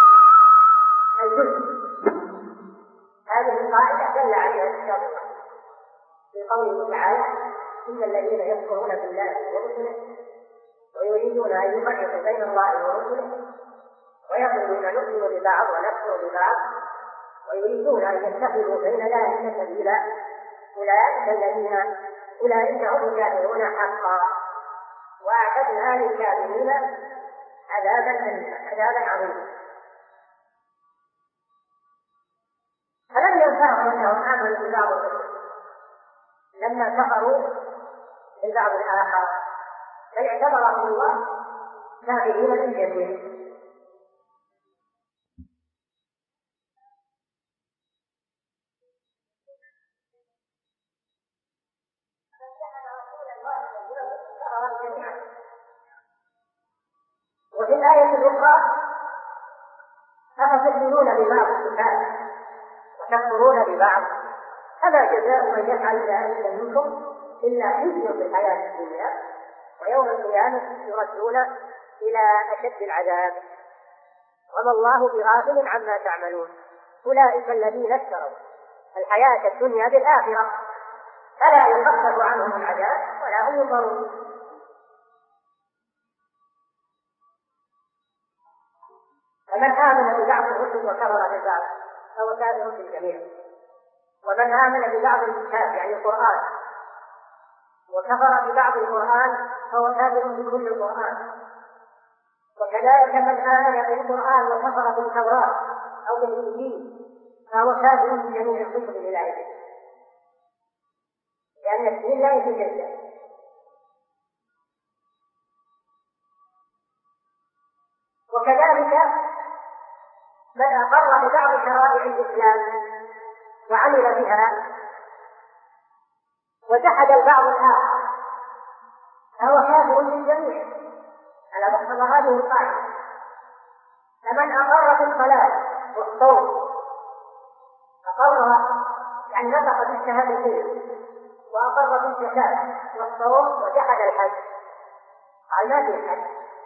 Speaker 1: الجزء. هذه القاعدة دل عليها كتاب الله في قوله تعالى: إن الذين يكفرون بالله ورسله ويريدون أن يفرقوا بين الله ورسله ويقولون نؤمن ببعض ونكفر ببعض ويريدون أن يتخذوا بين ذلك سبيلا أولئك هم الكافرون حقا وأعتدنا للكافرين عذابا عظيما. فلم ينفعهم أنهم آمنوا ببعض لما كفروا بالبعض الآخر، بل اعتبرهم الله كافرين بالجميع. وفي الآية الأخرى أفتؤمنون ببعض الكتاب وتكفرون ببعض، فما جزاء من يفعل ذلك منكم إلا خزي في الحياة الدنيا ويوم القيامة يردون إلى أشد العذاب وما الله بغافل عما تعملون. أولئك الذين اشتروا الحياة الدنيا بالآخرة فلا يخفف عنهم العذاب ولا هم ينظرون. فمن آمن ببعض الرسل وكفر ببعض فهو كافر بالجميع، ومن آمن ببعض الكتاب يعني القرآن وكفر ببعض القرآن فهو كافر بكل القرآن. وكذلك من آمن بالقرآن وكفر بالتوراة أو بالإنجيل فهو كافر بجميع الكتب الإلهية، لأن الدين لا يتجدد. وكذلك من أقر ببعض شرائع الإسلام وعمل بها وجحد البعض الآخر فهو كافر بالجميع على مقتضى هذه القاعدة. فمن أقر بالصلاة والصوم أقرها يعني نطق بالشهادتين وأقر بالزكاة والصوم وجحد الحج قال ما في الحج،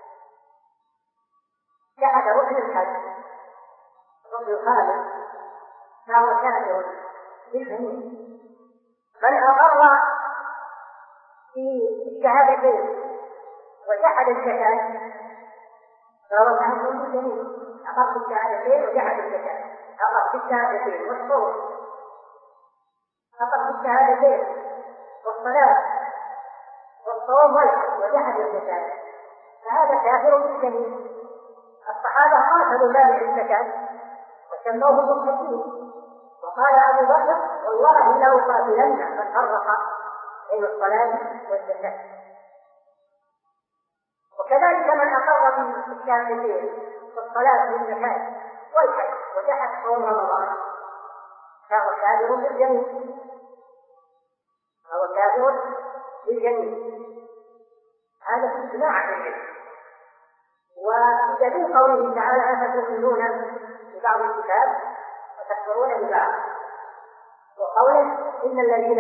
Speaker 1: جحد ركن الحج ركن الخامس فهو كافر بالجميع. من أقر في الشهادتين وجحد الزكاة فهو كافر بالجميع، أقر في الشهادتين وجحد الزكاة، أقر في الشهادتين والصوم، أقر في الشهادتين والصلاة والصوم والحج وجحد الزكاة، فهذا كافر بالجميع. الصحابة قاتلوا مانع الزكاة وسموه مرتدين، وقال أبو بكر والله لا أقاتلن من فرق بين الصلاة والزكاة. وكذلك من أقر بالشهادتين والصلاة والزكاة والحج وجحد صوم رمضان فهو كافر بالجميع، فهو كافر بالجميع. هذا اجماع العلم. وبدليل قوله تعالى أفتؤمنون ببعض الكتاب وتكفرون ببعض، وقوله إن الذين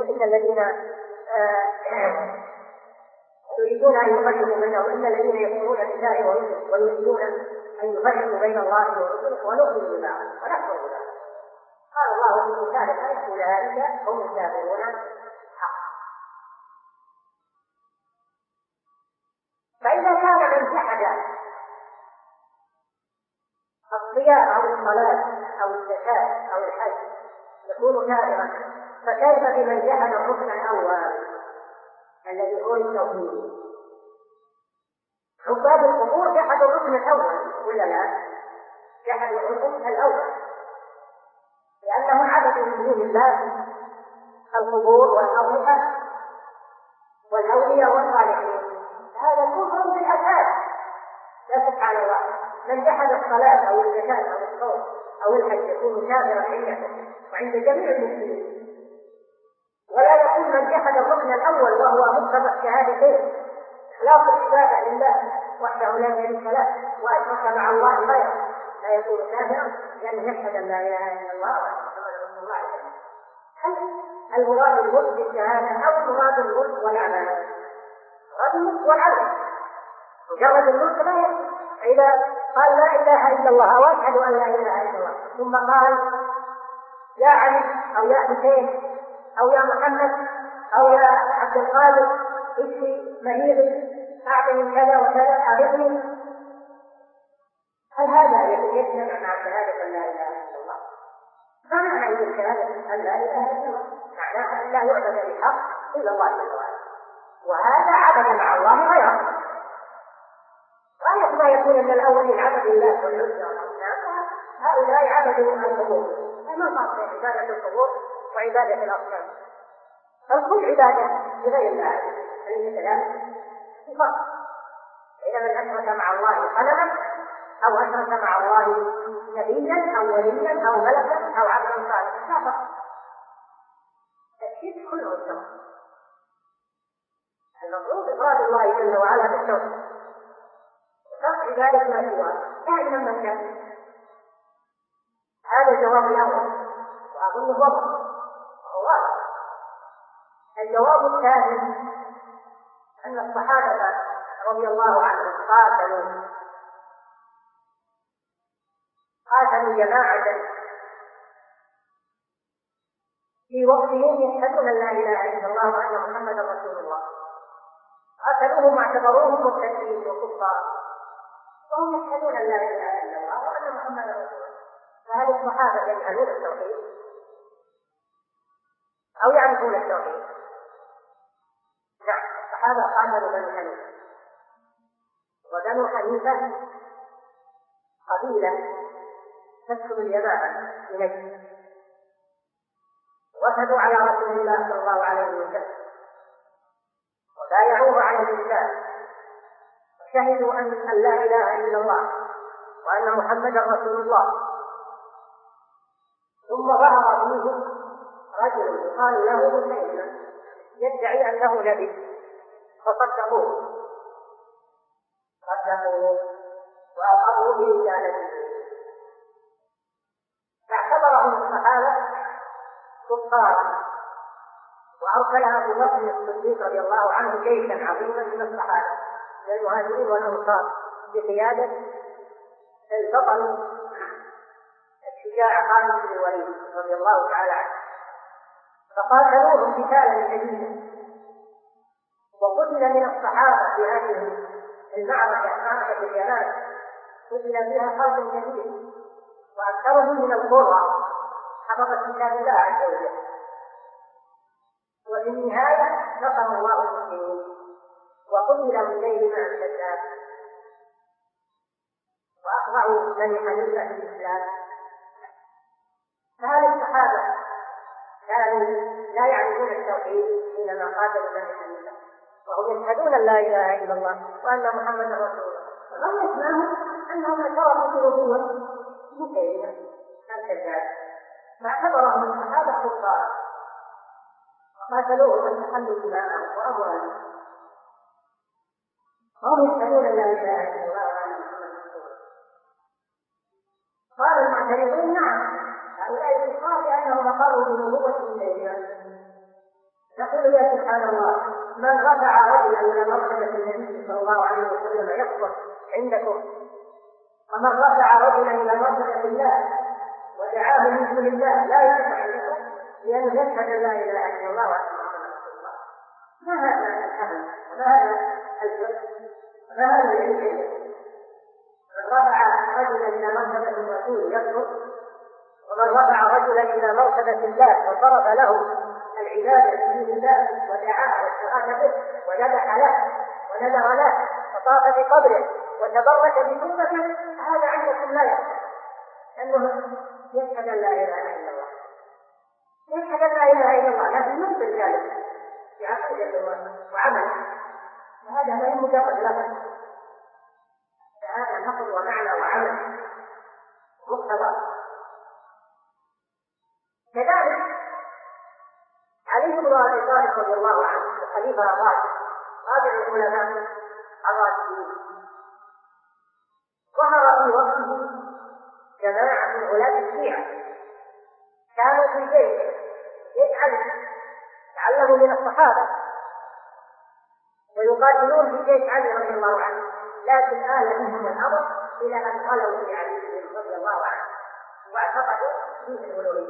Speaker 1: يريدون أن يفرقوا بينهم إن الذين يكفرون بالله ورسله ويريدون أن يفرقوا بين الله ورسله ونؤمن ببعض ونكفر ببعض. قال الله في كتابه أولئك هم الكافرون حقا. فإذا كان من جحد الصيام أو الصلاة أو الزكاة أو الحج يكون كافرا، فكيف بمن جحد الركن الأول الذي هو التوحيد؟ عباد القبور جحدوا الركن الأول ولا لا؟ جحدوا الركن الأول لأنهم عبدوا من دون الله القبور والأضرحة والأولياء والصالحين، هذا كفر بالأساس. لا سبحان الله، من جحد الصلاة أو الزكاة أو الصوم أو الحج يكون كافرا عنده وعند جميع المسلمين. ولا يكون من جحد الركن الأول وهو مقتضى الشهادتين إخلاص العبادة لله وحده لا شريك له وأشرك مع الله غيره لا يكون كافرا لأنه يشهد أن لا إله إلا الله وأن رسول الله عليه وسلم. هل المراد الملك بالشهادة أو المراد الملك والعمل؟ مراد الملك والعمل. مجرد الملك لا يكفي. إذا قال لا إله إلا الله وأشهد أن لا إله إلا الله ثم قال يا علي أو يا حسين أو يا محمد أو يا عبد القادر اشفي مريضي أعطني كذا وكذا أعرفني، هل هذا يجمع مع شهادة أن لا إله إلا الله؟ ما معنى يقول شهادة أن لا إله إلا الله؟ معناها أن لا يعبد بحق إلا الله جل وعلا، وهذا عبد مع الله غيره. غاية ما يكون أن الأولين عبد الله والعزى والأصنام، هؤلاء عبدوا القبور، فما فرق بين عبادة القبور وعبادة الأصنام؟ فالكل عبادة لغير الله عليه السلام فرق. إذا من أشرك مع الله قلما أو أشرك مع الله نبيا أو وليا أو ملكا أو عبدا صالحا لا فرق. الشرك كله سواء. المفروض إفراد الله جل وعلا بالتوحيد فرق عبادة ما سواه دائما ما كان. هذا الجواب الأول. أظنه وهو واضح. الجواب الثاني أن الصحابة رضي الله عنهم قاتلوا جماعة في وقتهم يشهدون أن لا إله إلا الله وأن محمدا رسول الله، قاتلوهم واعتبروهم مرتدين وكفار وهم يشهدون أن لا إله إلا الله وأن محمدا رسول الله. فهل الصحابة يجهلون التوحيد أو يعرفون التوحيد؟ نعم، الصحابة قاتلوا بني حنيفة، وبنو حنيفة قبيلة تسكن اليمامة في نجد، وفدوا على رسول الله صلى الله عليه وسلم وبايعوه على الإسلام وشهدوا أن لا إله إلا الله وأن محمدا رسول الله. ثم ظهر فيهم رجل يقال له مسيلمة يدعي أنه نبي فصدقوه وأقروا برسالته، فاعتبرهم الصحابة كفارا، وأرسل أبو بكر الصديق رضي الله عنه جيشا عظيما من الصحابة من المهاجرين والأنصار بقيادة البطل الشجاع خالد بن الوليد رضي الله تعالى عنه، فقاتلوهم قتالا شديدا. وقتل من الصحابة في هذه المعركة معركة اليمامة قتل فيها خالد كثير، وأكثرهم من القرى حفظ كتاب الله عز وجل. وفي النهاية نصر الله المسلمين وقتل مسيلمة الكذاب وأخضعوا بني حنيفة في الإسلام. فهذه الصحابة كانوا لا يعرفون التوحيد حينما قاتلوا بني حنيفة، وهم يشهدون أن لا إله إلا الله وأن محمدا رسول الله، وهم يسمعون أنهم اعترفوا بنبوة مسيلمة الكذاب، فاعتبرهم الصحابة كفارا وقاتلوهم واستحلوا دماءهم وأموالهم، وهم يشهدون أن لا إله إلا الله وأن محمدا رسول الله. قال المعترضون نعم، هؤلاء الكفار لأنهم أقروا بنبوة مسيلمة. نقول يا سبحان الله، من رفع رجلا إلى مرتبة النبي صلى الله عليه وسلم يكفر عندكم، ومن رفع رجلا إلى مرتبة الله ودعاه من دون الله لا ينفع عندكم لأنه يشهد أن لا إله إلا الله وأن محمدا رسول الله. ما هذا الحمل؟ ما هذا الفقه؟ ما هذا العلم؟ من رفع رجلا إلى مرتبة الرسول يكفر، ومن رفع رجلا إلى مرتبة الله وصرف له العبادة من الله ودعاه واستغاث به وذبح له ونذر له وطاف بقبره وتبرك بتوبته، هذا عندكم لا يكفر، لأنه يشهد أن لا إله إلا الله، يشهد أن لا إله إلا الله، لكن ينكر ذلك في عقيدته وعمله، وهذا لا مجرد لفظ، فهذا نقل ومعنى وعمل مقتضى. كذلك علي بن أبي طالب رضي الله عنه الخليفة الراشد رابع العلماء الراشدين، ظهر في وقته جماعة من غلاة الشيعة كانوا في جيش علي تعلموا من الصحابة ويقاتلون في جيش علي رضي الله عنه، لكن آل منهم الأمر إلى أن غلوا في علي رضي الله عنه واعتقدوا فيه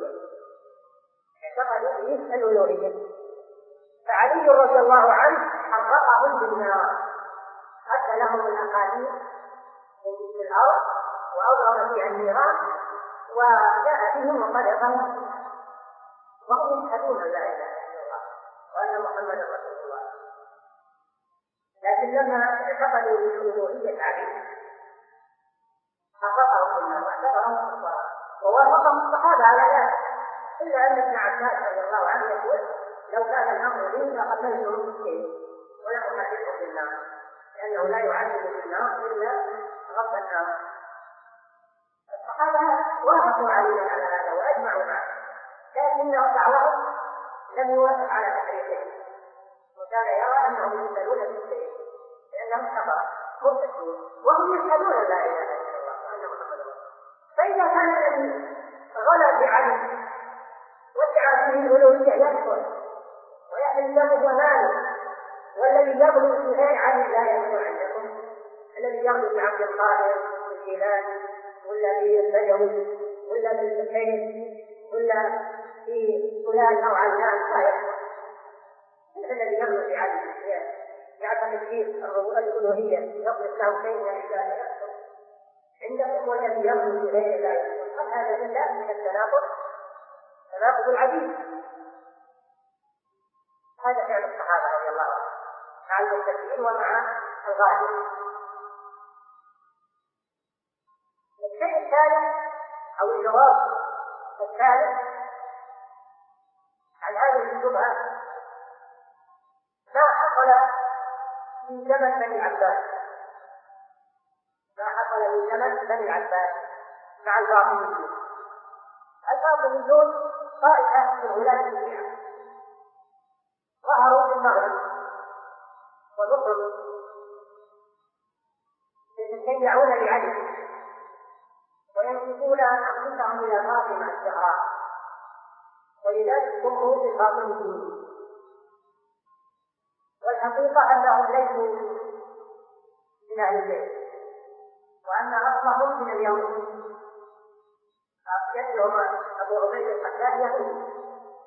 Speaker 1: الألوهية، فعلي رضي الله عنه حرقهم بالنار، حتى لهم الأقاليم في الأرض وأضرب فيها النيران وجاء بهم وقذفهم وهم يشهدون أن لا إله إلا الله وأن محمدا رسول الله. لكن لما اعتقدوا بالألوهية عليه حرقهم بالنار واعتبرهم كفارا ووافقهم الصحابة على ذلك، إلا أن ابن عباس رضي الله عنه يقول لو كان الأمر لي لقتلتهم بالسيف ولم أحرقهم بالنار، لأنه لا يعذب بالنار إلا رب النار. الصحابة وافقوا علينا على هذا وأجمعوا معه، لكن بعضهم لم يوافق على تحريقه وكان يرى أنهم يسألون بالسيف لأنهم كفروا مرتدون وهم يشهدون لا إله إلا الله وأن محمدا رسول الله. فإذا كان الذي غلى بعلي هذه الألوهية يكفر ويحل له وماله، والذي يغلو في غير عدل لا يكفر عندكم، الذي يغلو في عبد القادر والجيلاني ولا في البدوي ولا في الحسين ولا في فلان أو علان لا يكفر. الذي يغلو في عدل يعتقد فيه الألوهية يقول له شيء من الأشياء لا يكفر عندكم، والذي يغلو في غير لا يكفر. هذا إلا من التناقض، تناقض العديد. هذا فعل الصحابة رضي الله عنهم مع المتقين ومع الغالين. الشيء الثالث أو الجواب الثالث عن هذه الشبهة ما حصل في زمن بني العباس، ما حصل في زمن بني العباس مع الباطنيين. الباطنيون طائفة من ولاة الشيعة ظهروا في المغرب ومصر يتشيعون لعلي وينسبون أنفسهم إلى فاطمة الزهراء، ولذلك سموا بالباطنيين. والحقيقة أنهم ليسوا من أهل البيت، وأن أصلهم من اليهود. يدعو أبو عبيد الحسان يهودي،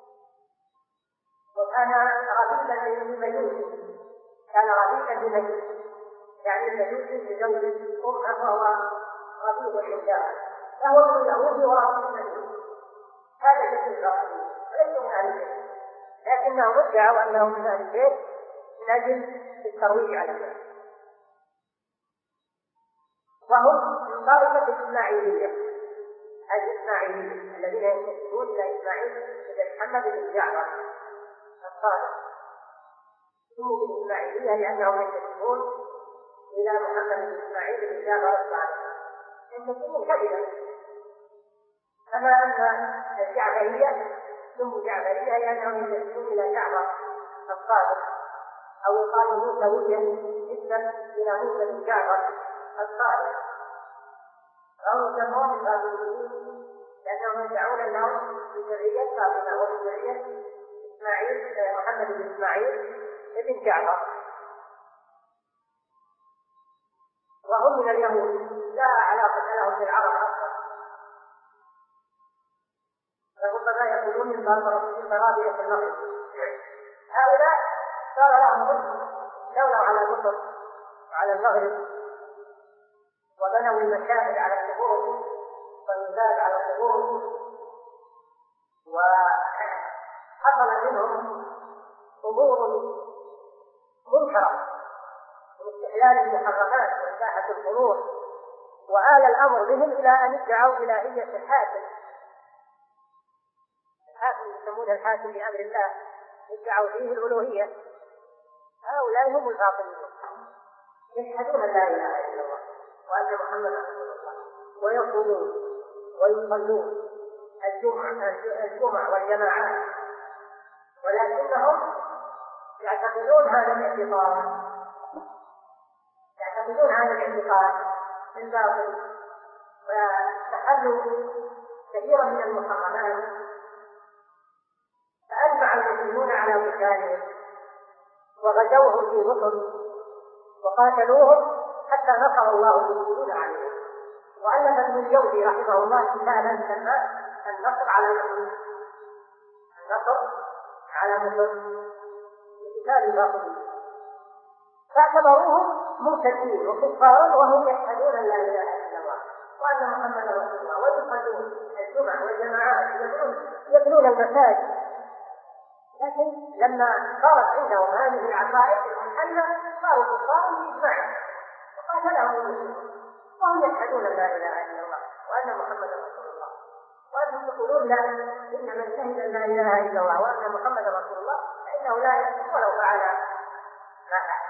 Speaker 1: وكان رفيقا للمجوس، كان رفيقا للمجوس، يعني المجوس بزوج أمه وهو رفيق الحجاب، فهو من اليهود ورفيق المجوس. هذا الذي يقصده، وليس من أهل البيت، لكنهم ادعوا أنهم من أهل البيت من أجل الترويج على الناس. وهم من طائفة الإسماعيلية، الإسماعيليين الذين ينتسبون إلى إسماعيل بن محمد بن جعفر الصادق، سموا بالإسماعيلية لأنهم ينتسبون إلى محمد بن إسماعيل بن جعفر الصادق، ينتسبون كذبا. كما أن الجعفرية سموا جعفرية لأنهم ينتسبون إلى جعفر الصادق، أو يقال موسوية نسبة إلى موسى بن جعفر الصادق، أو يسمون الباطنيين لأنهم يدعون أنهم بذرية فاطمة وبذرية إسماعيل محمد بن إسماعيل بن جعفر، وهم من اليهود لا علاقة لهم بالعرب أصلا. فربما يقولون من برابية المغرب. هؤلاء صار لهم ملك، دولة على مصر وعلى المغرب، وبنوا المشاهد على القبور والمزاد على القبور، وحصل منهم أمور منكرة واستحلال المحرمات وإباحة الفروع، وآل الأمر بهم إلى أن ادعوا إلهية الحاكم يسمونه الحاكم بأمر الله، ادعوا فيه الألوهية. هؤلاء هم الباطنيون، يشهدون لا إله إلا الله وأن محمد رسول الله، ويصومون ويصلون الجمعة والجماعات، ولكنهم يعتقدون هذا الاعتقاد الباطل، وتحلوا كثيرا من المحرمات، فأجمع المسلمون على قتالهم وغزوهم في مصر وقاتلوهم حتى نصر الله المسلمين عليهم. وألف ابن الجوزي رحمه الله كتابا سماه النصر على مصر بكتاب الباطل، فاعتبروهم مرتدين وكفارا وهم يشهدون ان لا اله الا الله وان محمدا رسول الله، ويصلون الجمعه والجماعات، يبنون المساجد. لكن لما صارت عندهم هذه العقائد المحلة صاروا كفارا باجماعهم وقاتلهم المسلمون، وهم يشهدون ان لا اله الا الله وان محمدا رسول الله، وانهم يقولون لا، ان من شهد ان لا اله الا الله وان محمدا رسول الله فانه لا يكفر ولو فعل ما فعل.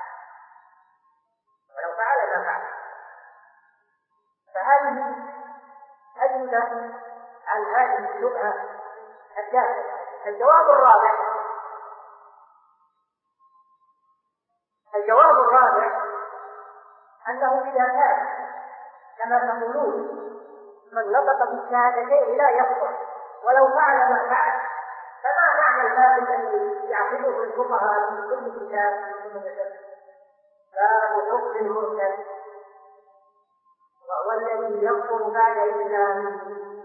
Speaker 1: فهذه أجوبة عن هذه الشبهة الداخلة. الجواب الرابع أنه إذا كان كما تقولون من نطق بالشهادتين لا يكفر ولو فعل ما فعل، فما معنى الباب الذي يعقده الفقهاء من كل كتاب من باب حكم المرتد وهو الذي يكفر بعد إسلامه.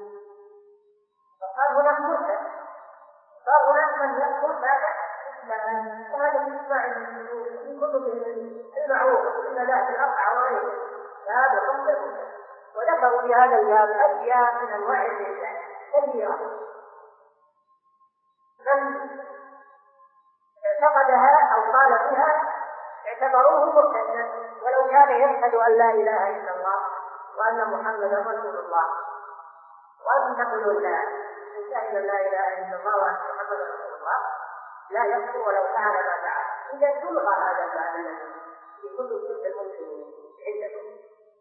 Speaker 1: فقال هناك مرتد، صار هناك من يكفر بعد إسلامه، وهذا يسمع في كتب المعروفة إن لا في الأربعة وغيره باب حكم المرتد. وذكروا في هذا الباب أشياء من أنواع الردة كثيرة، من اعتقدها أو قال بها اعتبروه مرتدا ولو كان يشهد أن لا إله إلا الله وأن محمدا رسول الله، وأن تقولون لا شهد لا إله إلا الله وأن محمدا رسول الله لا يكفر ولو فعل ما فعل. إذا تلغى هذا الباب في كتب فقه المسلمين عندكم.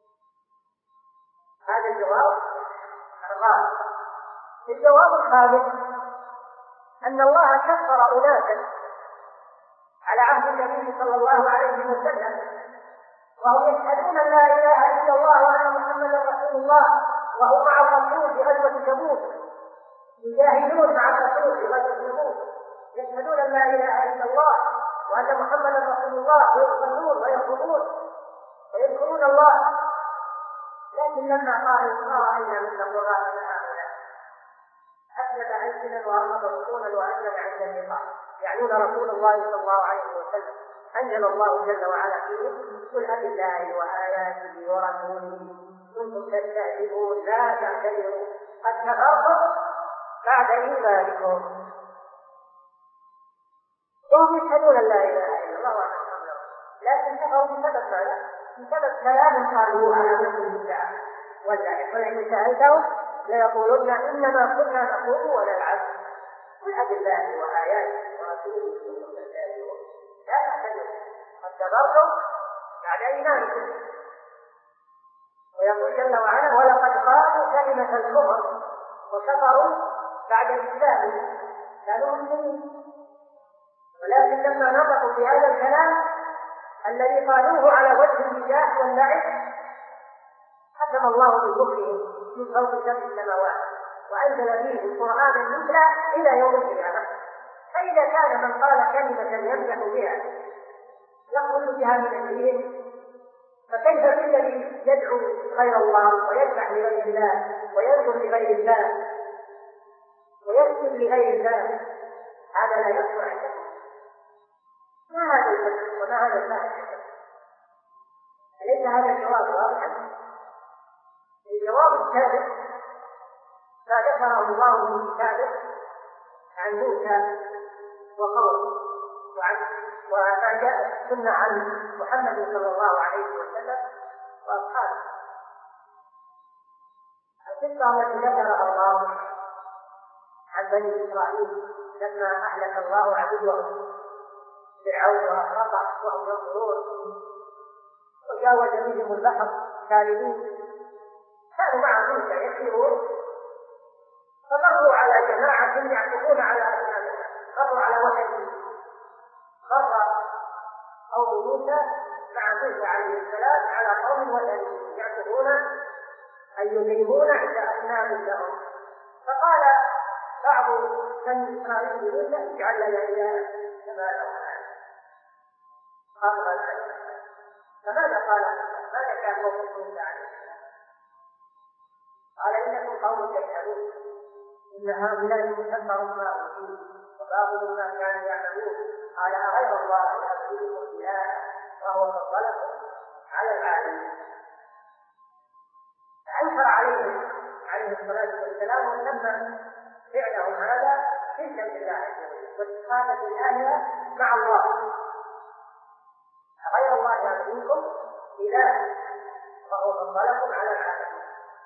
Speaker 1: هذا الجواب الرابع. الجواب الخامس أن الله كفر أناسا على عهد النبي صلى الله عليه وسلم وهم يشهدون أن لا إله إلا الله وأن محمدا رسول الله، وهم مع الرسول في غزوة تبوك يجاهدون مع الرسول في غزوة تبوك يشهدون أن لا إله إلا الله وأن محمدا رسول الله ويصلون ويصومون ويذكرون الله، لكن لما قالوا ما رأينا مثل قرآننا هؤلاء أسلم ألسنا وأرمض بطونا وأسلم عند اللقاء يعنون رسول الله صلى الله عليه وسلم. أنزل الله جل وعلا فيه قل أبالله وآياته ورسوله كنتم تستهزئون لا تعتذروا قد كفرتم بعد إيمانكم. وهم يشهدون أن لا إله إلا الله وأن محمدا رسول الله، لكن كفروا بسبب ماذا؟ بسبب كلام قالوا على مثل البدع واللعب. ولئن سألتهم ليقولن إنما كنا نخوض ونلعب قل أبالله وآياته ورسوله كنتم تستهزئون لا تعتذروا قد كفرتم بعد إيمانكم. ويقول جل وعلا ولقد قالوا كلمة الكفر وكفروا بعد الإسلام كانوا مسلمين، ولكن لما نطقوا بهذا الكلام الذي قالوه على وجه المزاح واللعب حكم الله بكفرهم من فوق سبع السماوات وأنزل فيهم قرآنا يتلى إلى يوم القيامة. فإذا كان من قال كلمة يمدح بها يخرج بها من الدين، فكيف بالذي يدعو غير الله ويذبح لغير الله وينظر لغير الله ويسجد لغير الله؟ هذا لا يصلح عنده. ما هذا الفكر وما هذا الفهم؟ أليس هذا الجواب واضحا؟ الجواب الثالث ما ذكره الله في كتابه عن موسى وقومه وما جاء السنة عن محمد صلى الله عليه وسلم وأصحابه. القصة التي ذكرها الله عن بني إسرائيل لما أهلك الله عدوهم فرعون وأغرقه وهم ينظرون وجاوز بهم البحر كاملين، كانوا مع موسى يسيرون فمروا على جماعة يعكفون على أصنامهم، مروا على وثن خر قوم موسى مع موسى عليه السلام على قوم وثنيين يعكفون أي يقيمون عند أصنام لهم. فقال بعض بني إسرائيل لموسى اجعل لنا إلها كما لهم قال فماذا قال؟ ماذا كان موقف موسى عليه السلام؟ قال إنكم قوم تجهلون إن هؤلاء مكفر ما أوتوا وباطل ما كانوا يعملون. قال أغير الله يأبدكم إلها وهو فضلكم على العالمين. فأنكر عليهم عليه الصلاة والسلام وسمى فعلهم هذا شركا بالله عز وجل واستخافة الآلهة مع الله. غير الله يأبدكم إله وهو فضلكم على العالمين.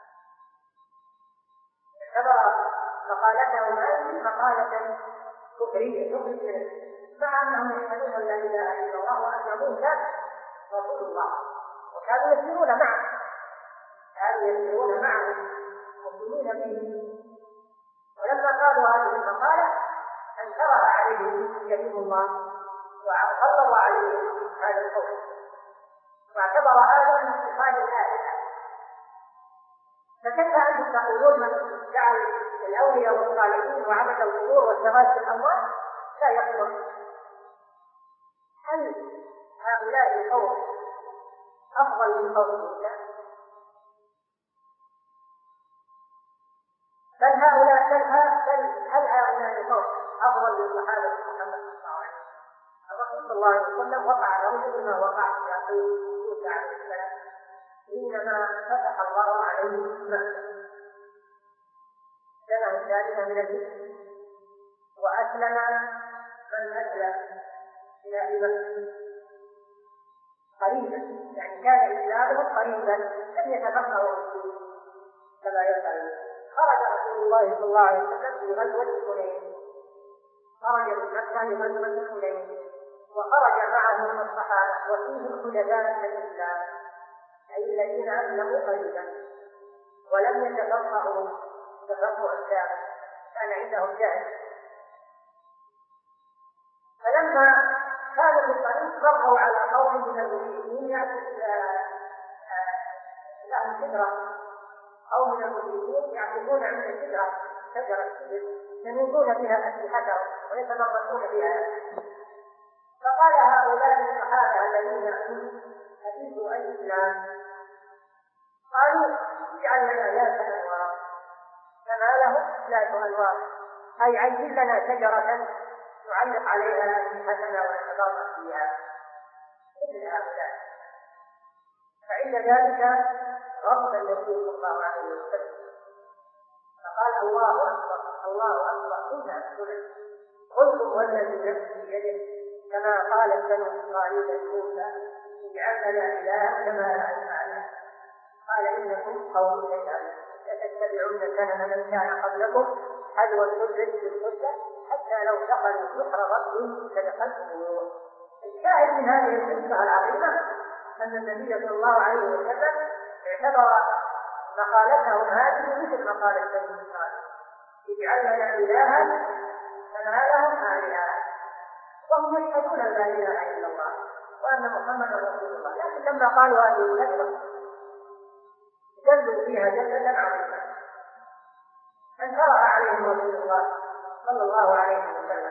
Speaker 1: اعتبر مقالتهم هذه مقالة كفرية مع أنهم يشهدون أن لا إله إلا الله وأن موسى رسول الله وكانوا يسيرون معه مؤمنين به. ولما قالوا هذه المقالة أنكرها عليهم كريم الله وغلظ عليهم هذا القول واعتبر هذا من صفات الآلهة. فكيف أنتم تقولون من جعل الأولياء والصالحين وعبد القبور والزواج في الأموال لا يكفر؟ هل هؤلاء القوم أفضل من قوم موسى؟ بل هل هؤلاء القوم أفضل من صحابة محمد صلى الله عليه وسلم؟ الرسول صلى الله عليه وسلم وقع له مثل ما وقع في عقيل موسى عليه السلام حينما فتح الله عليه مكة السنة الثالثة من الهجرة، وأسلم من أسلم إلى مكة قريبا، يعني كان إسلامه قريبا لم يتفقهوا كما يفعل. خرج رسول الله صلى الله عليه وسلم في غزوة حنين، خرج من مكة لغزوة حنين، وخرج معه الصحابة وفيهم خلفاء الإسلام أي الذين أسلموا قريبا ولم يتفقهوا تفقه الكامل، كان عندهم جهل. فلما كانوا في الطريق مروا على قوم من المشركين لهم شجرة، أو من المشركين يعكفون عند شجرة ينوبون بها أسلحتهم ويتمرسون بها. فقال هؤلاء الصحابة الذين أتيتوا الإسلام قالوا اجعل لنا ذات أنوار فما لهم ذات أنوار، أي عجل لنا شجرة نعلق عليها أسلحتنا ونتبرك فيها مثل هؤلاء. فعند ذلك غضب النبي صلى الله عليه وسلم فقال الله أكبر الله أكبر إنا أسلم قلتم والذي نفسي بيده كما قال بنو إسرائيل لموسى اجعل لنا إلها كما لنا. قال إنكم قوم تجهلون لتتبعون سنن من كان قبلكم حذو السدة بالسدة حتى لو دخلوا بحر ربهم لدخلتموه. الشاهد من هذه القصة العظيمة أن النبي صلى الله عليه وسلم اعتبر مقالتهم هذه مثل مقالة بني إسرائيل اجعل لنا إلها كما لهم آلهة، وهم يشهدون أن لا إله إلا الله وأن محمدا رسول الله، لكن لما قالوا هذه الكلمة جلوا فيها جلة عظيمة انكرها عليهم رسول الله صلى الله عليه وسلم.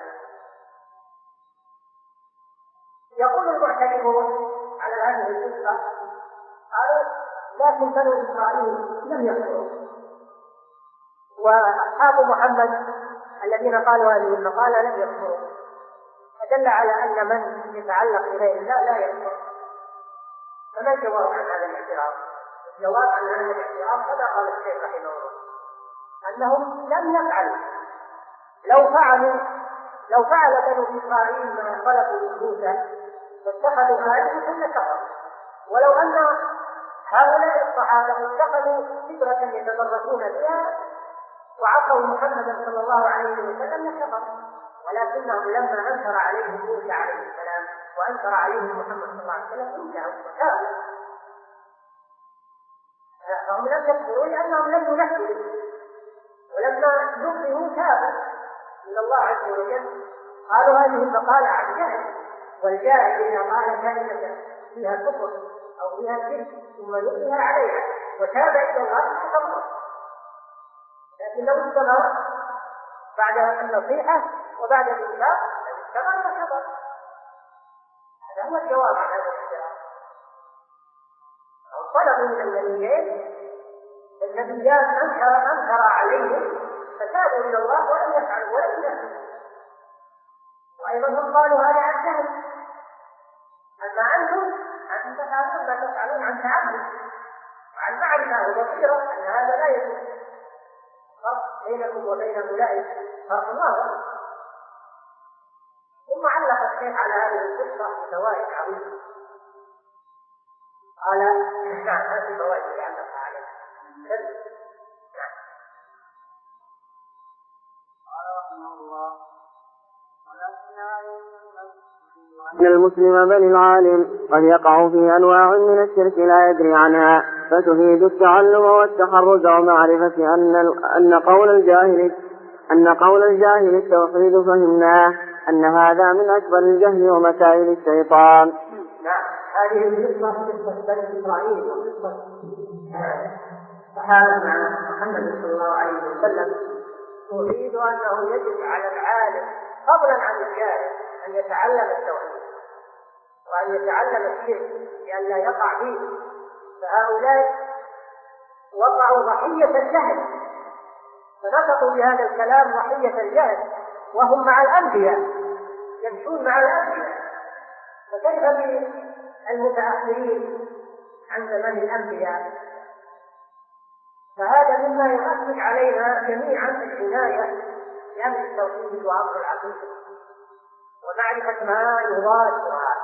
Speaker 1: يقول المعترضون على هذه القصة قالوا لكن بنو إسرائيل لم يكفروا، وأصحاب محمد الذين قالوا هذه المقالة لم يكفروا، فدل على أن من يتعلق بغير الله لا يكفر. فما الجواب عن هذا الاعتراض؟ الجواب عن هذا الاعتراض كما قال الشيخ رحمه الله أنهم لم يفعلوا. لو فعل بنو إسرائيل ما خلقوا من موسى واتخذوا آلهة لكفروا، ولو أن هؤلاء الصحابة اتخذوا فكرة يتبركون بها وعصوا محمدا صلى الله عليه وسلم لكفروا، ولكنهم لما أنكر عليهم موسى عليه السلام وأنكر عليهم محمد صلى الله عليه وسلم انتهوا وتابوا، فهم لم يكفروا لأنهم لم ينفذوا، ولما نكرهوا تابوا إلى الله عز وجل. قالوا هذه المقالة عن جهل، والجاهل إذا قال كلمة فيها كفر أو فيها شرك ثم نكره عليها وتاب إلى الله فكفر، لكن لو استمر بعد النصيحة وبعد الإنكار استمر فكفر. هذا هو الجواب عن هذا الاعتراض. طلبوا من النبيان أنكر عليهم فتابوا إلى الله ولم يفعلوا ولم يفعلوا. وأيضا هم قالوا هذا عن جهل، أما أنتم تفعلون ما تفعلون عن تعمد وعن معرفة وبصيرة أن هذا لا يجوز. فرق بينكم وبين أولئك فرق واضح. ثم علق الشيخ على هذه القصة بفوائد عظيمة. قال نعم هذه فوائد علق عليها.
Speaker 2: قال رحمه الله أن المسلم بل العالم قد يقع في أنواع من الشرك لا يدري عنها، فتفيد التعلم والتحرز ومعرفة أن قول الجاهل التوحيد فهمناه أن هذا من أكبر الجهل ومسائل الشيطان.
Speaker 1: نعم هذه القصة قصة بني إسرائيل وقصة فحال مع محمد صلى الله عليه وسلم تريد أنه يجب على العالم فضلا عن الجاهل أن يتعلم التوحيد وأن يتعلم الشرك لئلا يقع فيه. فهؤلاء وقعوا ضحية الجهل فنطقوا بهذا الكلام ضحية الجهل وهم مع الأنبياء يمشون مع الأنبياء، فكيف بالمتأخرين عن زمن الأنبياء؟ فهذا مما يؤكد علينا جميعا العناية بأمر التوحيد وأمر العقيدة ومعرفة ما يضادها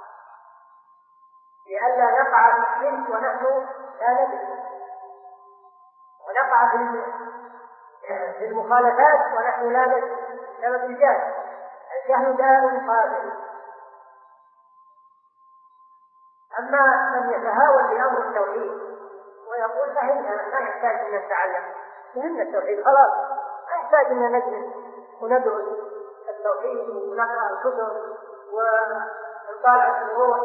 Speaker 1: لئلا نقع في الشرك ونحن لا ندري، ونقع في المخالفات ونحن لا ندري بسبب الجهل. الجهل داء قاتل. أما من يتهاون بأمر التوحيد ويقول فهمنا لا يحتاج أن نتعلم، فهمنا التوحيد خلاص، لا يحتاج أن نجلس وندرس التوحيد ونقرأ الكتب ونطالع الروح.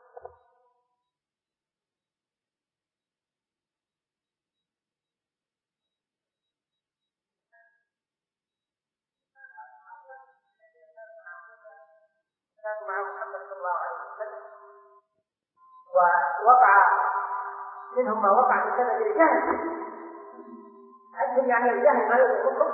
Speaker 1: مع محمد صلى الله عليه وسلم ووقع منهم ما وقع بسبب الجهل. أنتم يعني الجهل ما يضركم؟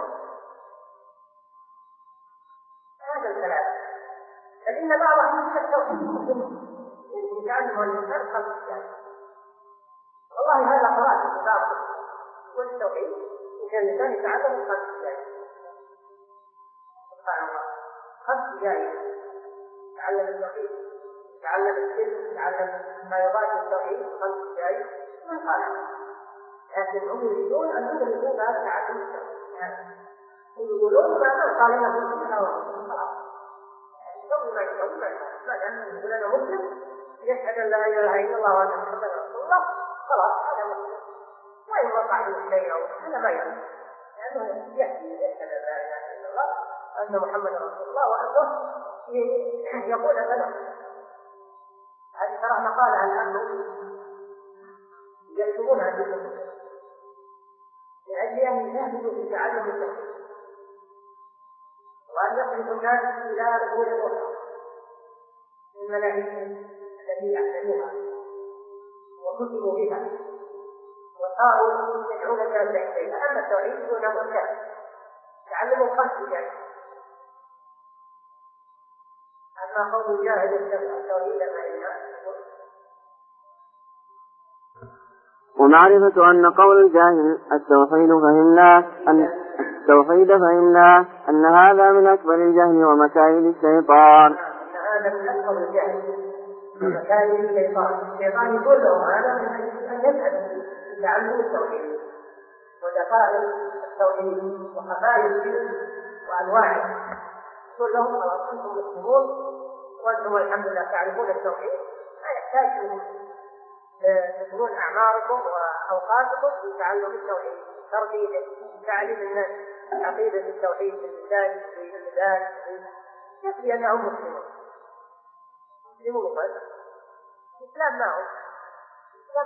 Speaker 1: هذا الكلام. فإن بعضهم من التوحيد ممكن يتعلم الإنسان خلق الجهل. والله هذا خلاص في بعض والتوحيد إن كان الإنسان يتعلم خلق الجهل. سبحان الله، خلق الجهل، يتعلم التوحيد، يتعلم الشرك، يتعلم ما يضاد التوحيد، خلق الجهل من قال. لكن هم يريدون أن يدركوا بهذا التعلم التوحيد. يقولون ما قال لنا مسلم أو خلاص. قبل ما يقول ما دام يقول أنا مسلم يشهد أن لا إله إلا الله وأن محمدا رسول الله خلاص هذا مسلم. وإن وقع له شيء أو هذا ما يهم، لأنه يحكي يشهد أن لا إله إلا الله وأن محمدا رسول الله وأنه يقول لنا. هذه ترى مقالة الآن يكتبونها في الكتب لأجل أن يجاهدوا في تعلم التوحيد وأن يخرجوا الناس إلى أمور أخرى من المناهج التي أحسنوها وكتبوا بها وصاروا يدعون الناس إليها. أما التوحيد دون مرجع تعلموا الخلق يعني. أما قول جاهد التوحيد فإنه
Speaker 2: ومعرفة أن قول الجاهل التوحيد فهمنا أن هذا من أكبر الجهل ومكائد الشيطان.
Speaker 1: هذا من أكبر الجهل ومكائد الشيطان. الشيطان يقول له هذا من أن يسأل تعلم التوحيد ودقائق التوحيد وخفايا الشرك وأنواعه. يقول لهم خلاص أنتم مسلمون وأنتم الحمد لله تعرفون التوحيد، ما يحتاج تبذلون أعماركم وأوقاتكم في تعلم التوحيد، تربيته، تعليم الناس عقيدة التوحيد باللسان بالميزان. يكفي أنهم مسلمون بس. الإسلام ما هو الإسلام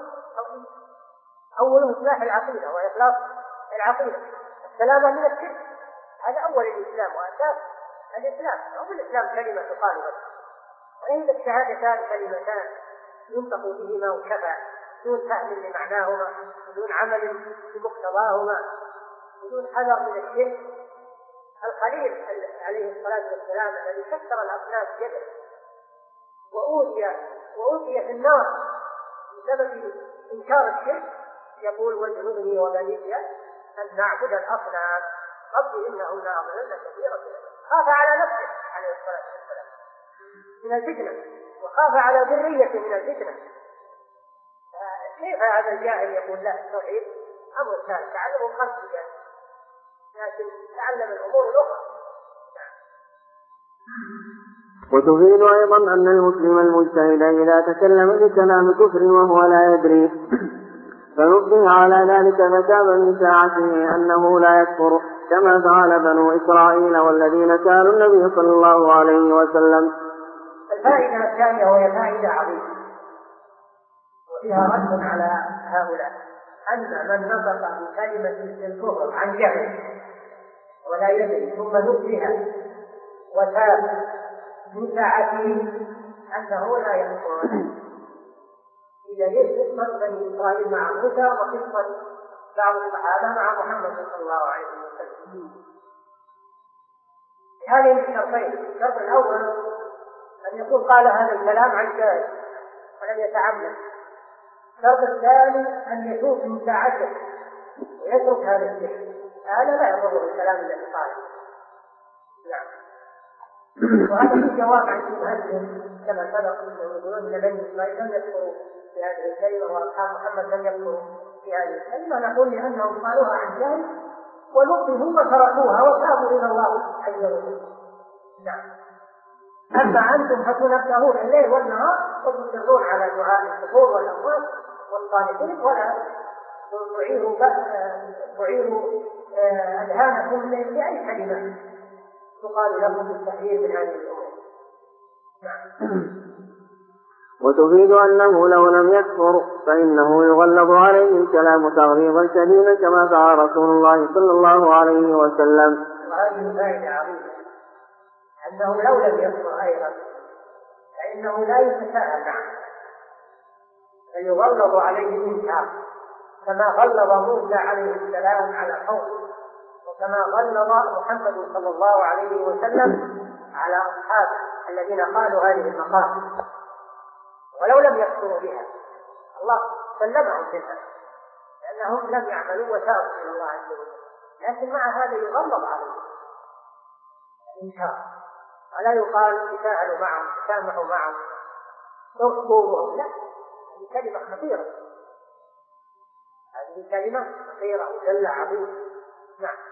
Speaker 1: أوله إصلاح العقيدة وإخلاص العقيدة، السلامة من الشرك. هذا أول الإسلام وأساس الإسلام. أول الإسلام كلمة تقال بس، وإن الشهادتان كلمتان ينطق بهما وكفى بدون فهم لمعناهما، بدون عمل بمقتضاهما، بدون حذر من الشرك. الخليل عليه الصلاة والسلام الذي كسر الأصنام بيده وأوذي في النار بسبب إنكار الشرك يقول واجنبني وبني أن نعبد الأصنام ربي إنهن أضللن كثيرا. خاف على نفسه عليه الصلاة والسلام من الفتنة وخاف على ذريته من الفتنة. كيف هذا الجاهل يقول لا التوحيد أمر ثالث تعلم الخلق الجاهل لكن تعلم الأمور الأخرى.
Speaker 2: وتفيد أيضا أن المسلم المجتهد إذا تكلم بكلام كفر وهو لا يدري فنبه على ذلك فتاب من ساعته أنه لا يكفر كما فعل بنو إسرائيل والذين سألوا النبي صلى الله عليه وسلم.
Speaker 1: الفائدة الثانية وهي فائدة عظيمة وفيها رد على هؤلاء أن من نطق بكلمة الكفر عن جهل ولا يدري ثم نكرها وتاب من ساعته أنه لا يكفر. إذا جئت قصة بني إسرائيل مع موسى وقصة بعض الصحابة مع محمد صلى الله عليه وسلم. هذه الشرطين: الشرط الأول أن يكون قال هذا الكلام عن جهل ولم يتعمد. الشرط الثاني أن يتوب من ساعته ويترك هذا الشيء، هذا لا يضر الكلام الذي قاله. نعم. وهذا في جواب عن المهزم كما سبق انه يقولون ان بني اسرائيل لم يذكروا في هذه الكلمه واصحاب محمد لم يذكروا في هذه الكلمه، نقول لانهم قالوها عن جهل ونقذوا وتركوها وتابوا الى الله عز وجل. نعم. اما انتم فتنبهون الليل والنهار وتصرون على دعاء القبور والاموات والصالحين ولا تعيروا اذهانكم لاي كلمه تقال لكم بالتحذير من هذه الامور.
Speaker 2: وتفيد أنه لو لم يكفر فإنه يغلظ عليه الكلام تغليظا شديدا كما فعل رسول الله صلى الله عليه وسلم.
Speaker 1: وهذه فائدة عظيمة، أنه لو لم يكفر أيضا فإنه لا يتساهل معه، فيغلظ عليه الإنكار كما غلظ موسى عليه السلام على قومه، وكما غلظ محمد صلى الله عليه وسلم على أصحابه الذين قالوا هذه المقال. ولو لم يكفروا بها الله سلمهم منها لأنهم لم يعملوا وتابوا إلى الله عز وجل، لكن مع هذا يغلظ عليهم الإنكار، ولا يقال تساهلوا معهم تسامحوا معهم تغفروا، لا، هذه كلمة خطيرة، هذه كلمة خطيرة وجل عظيم. نعم.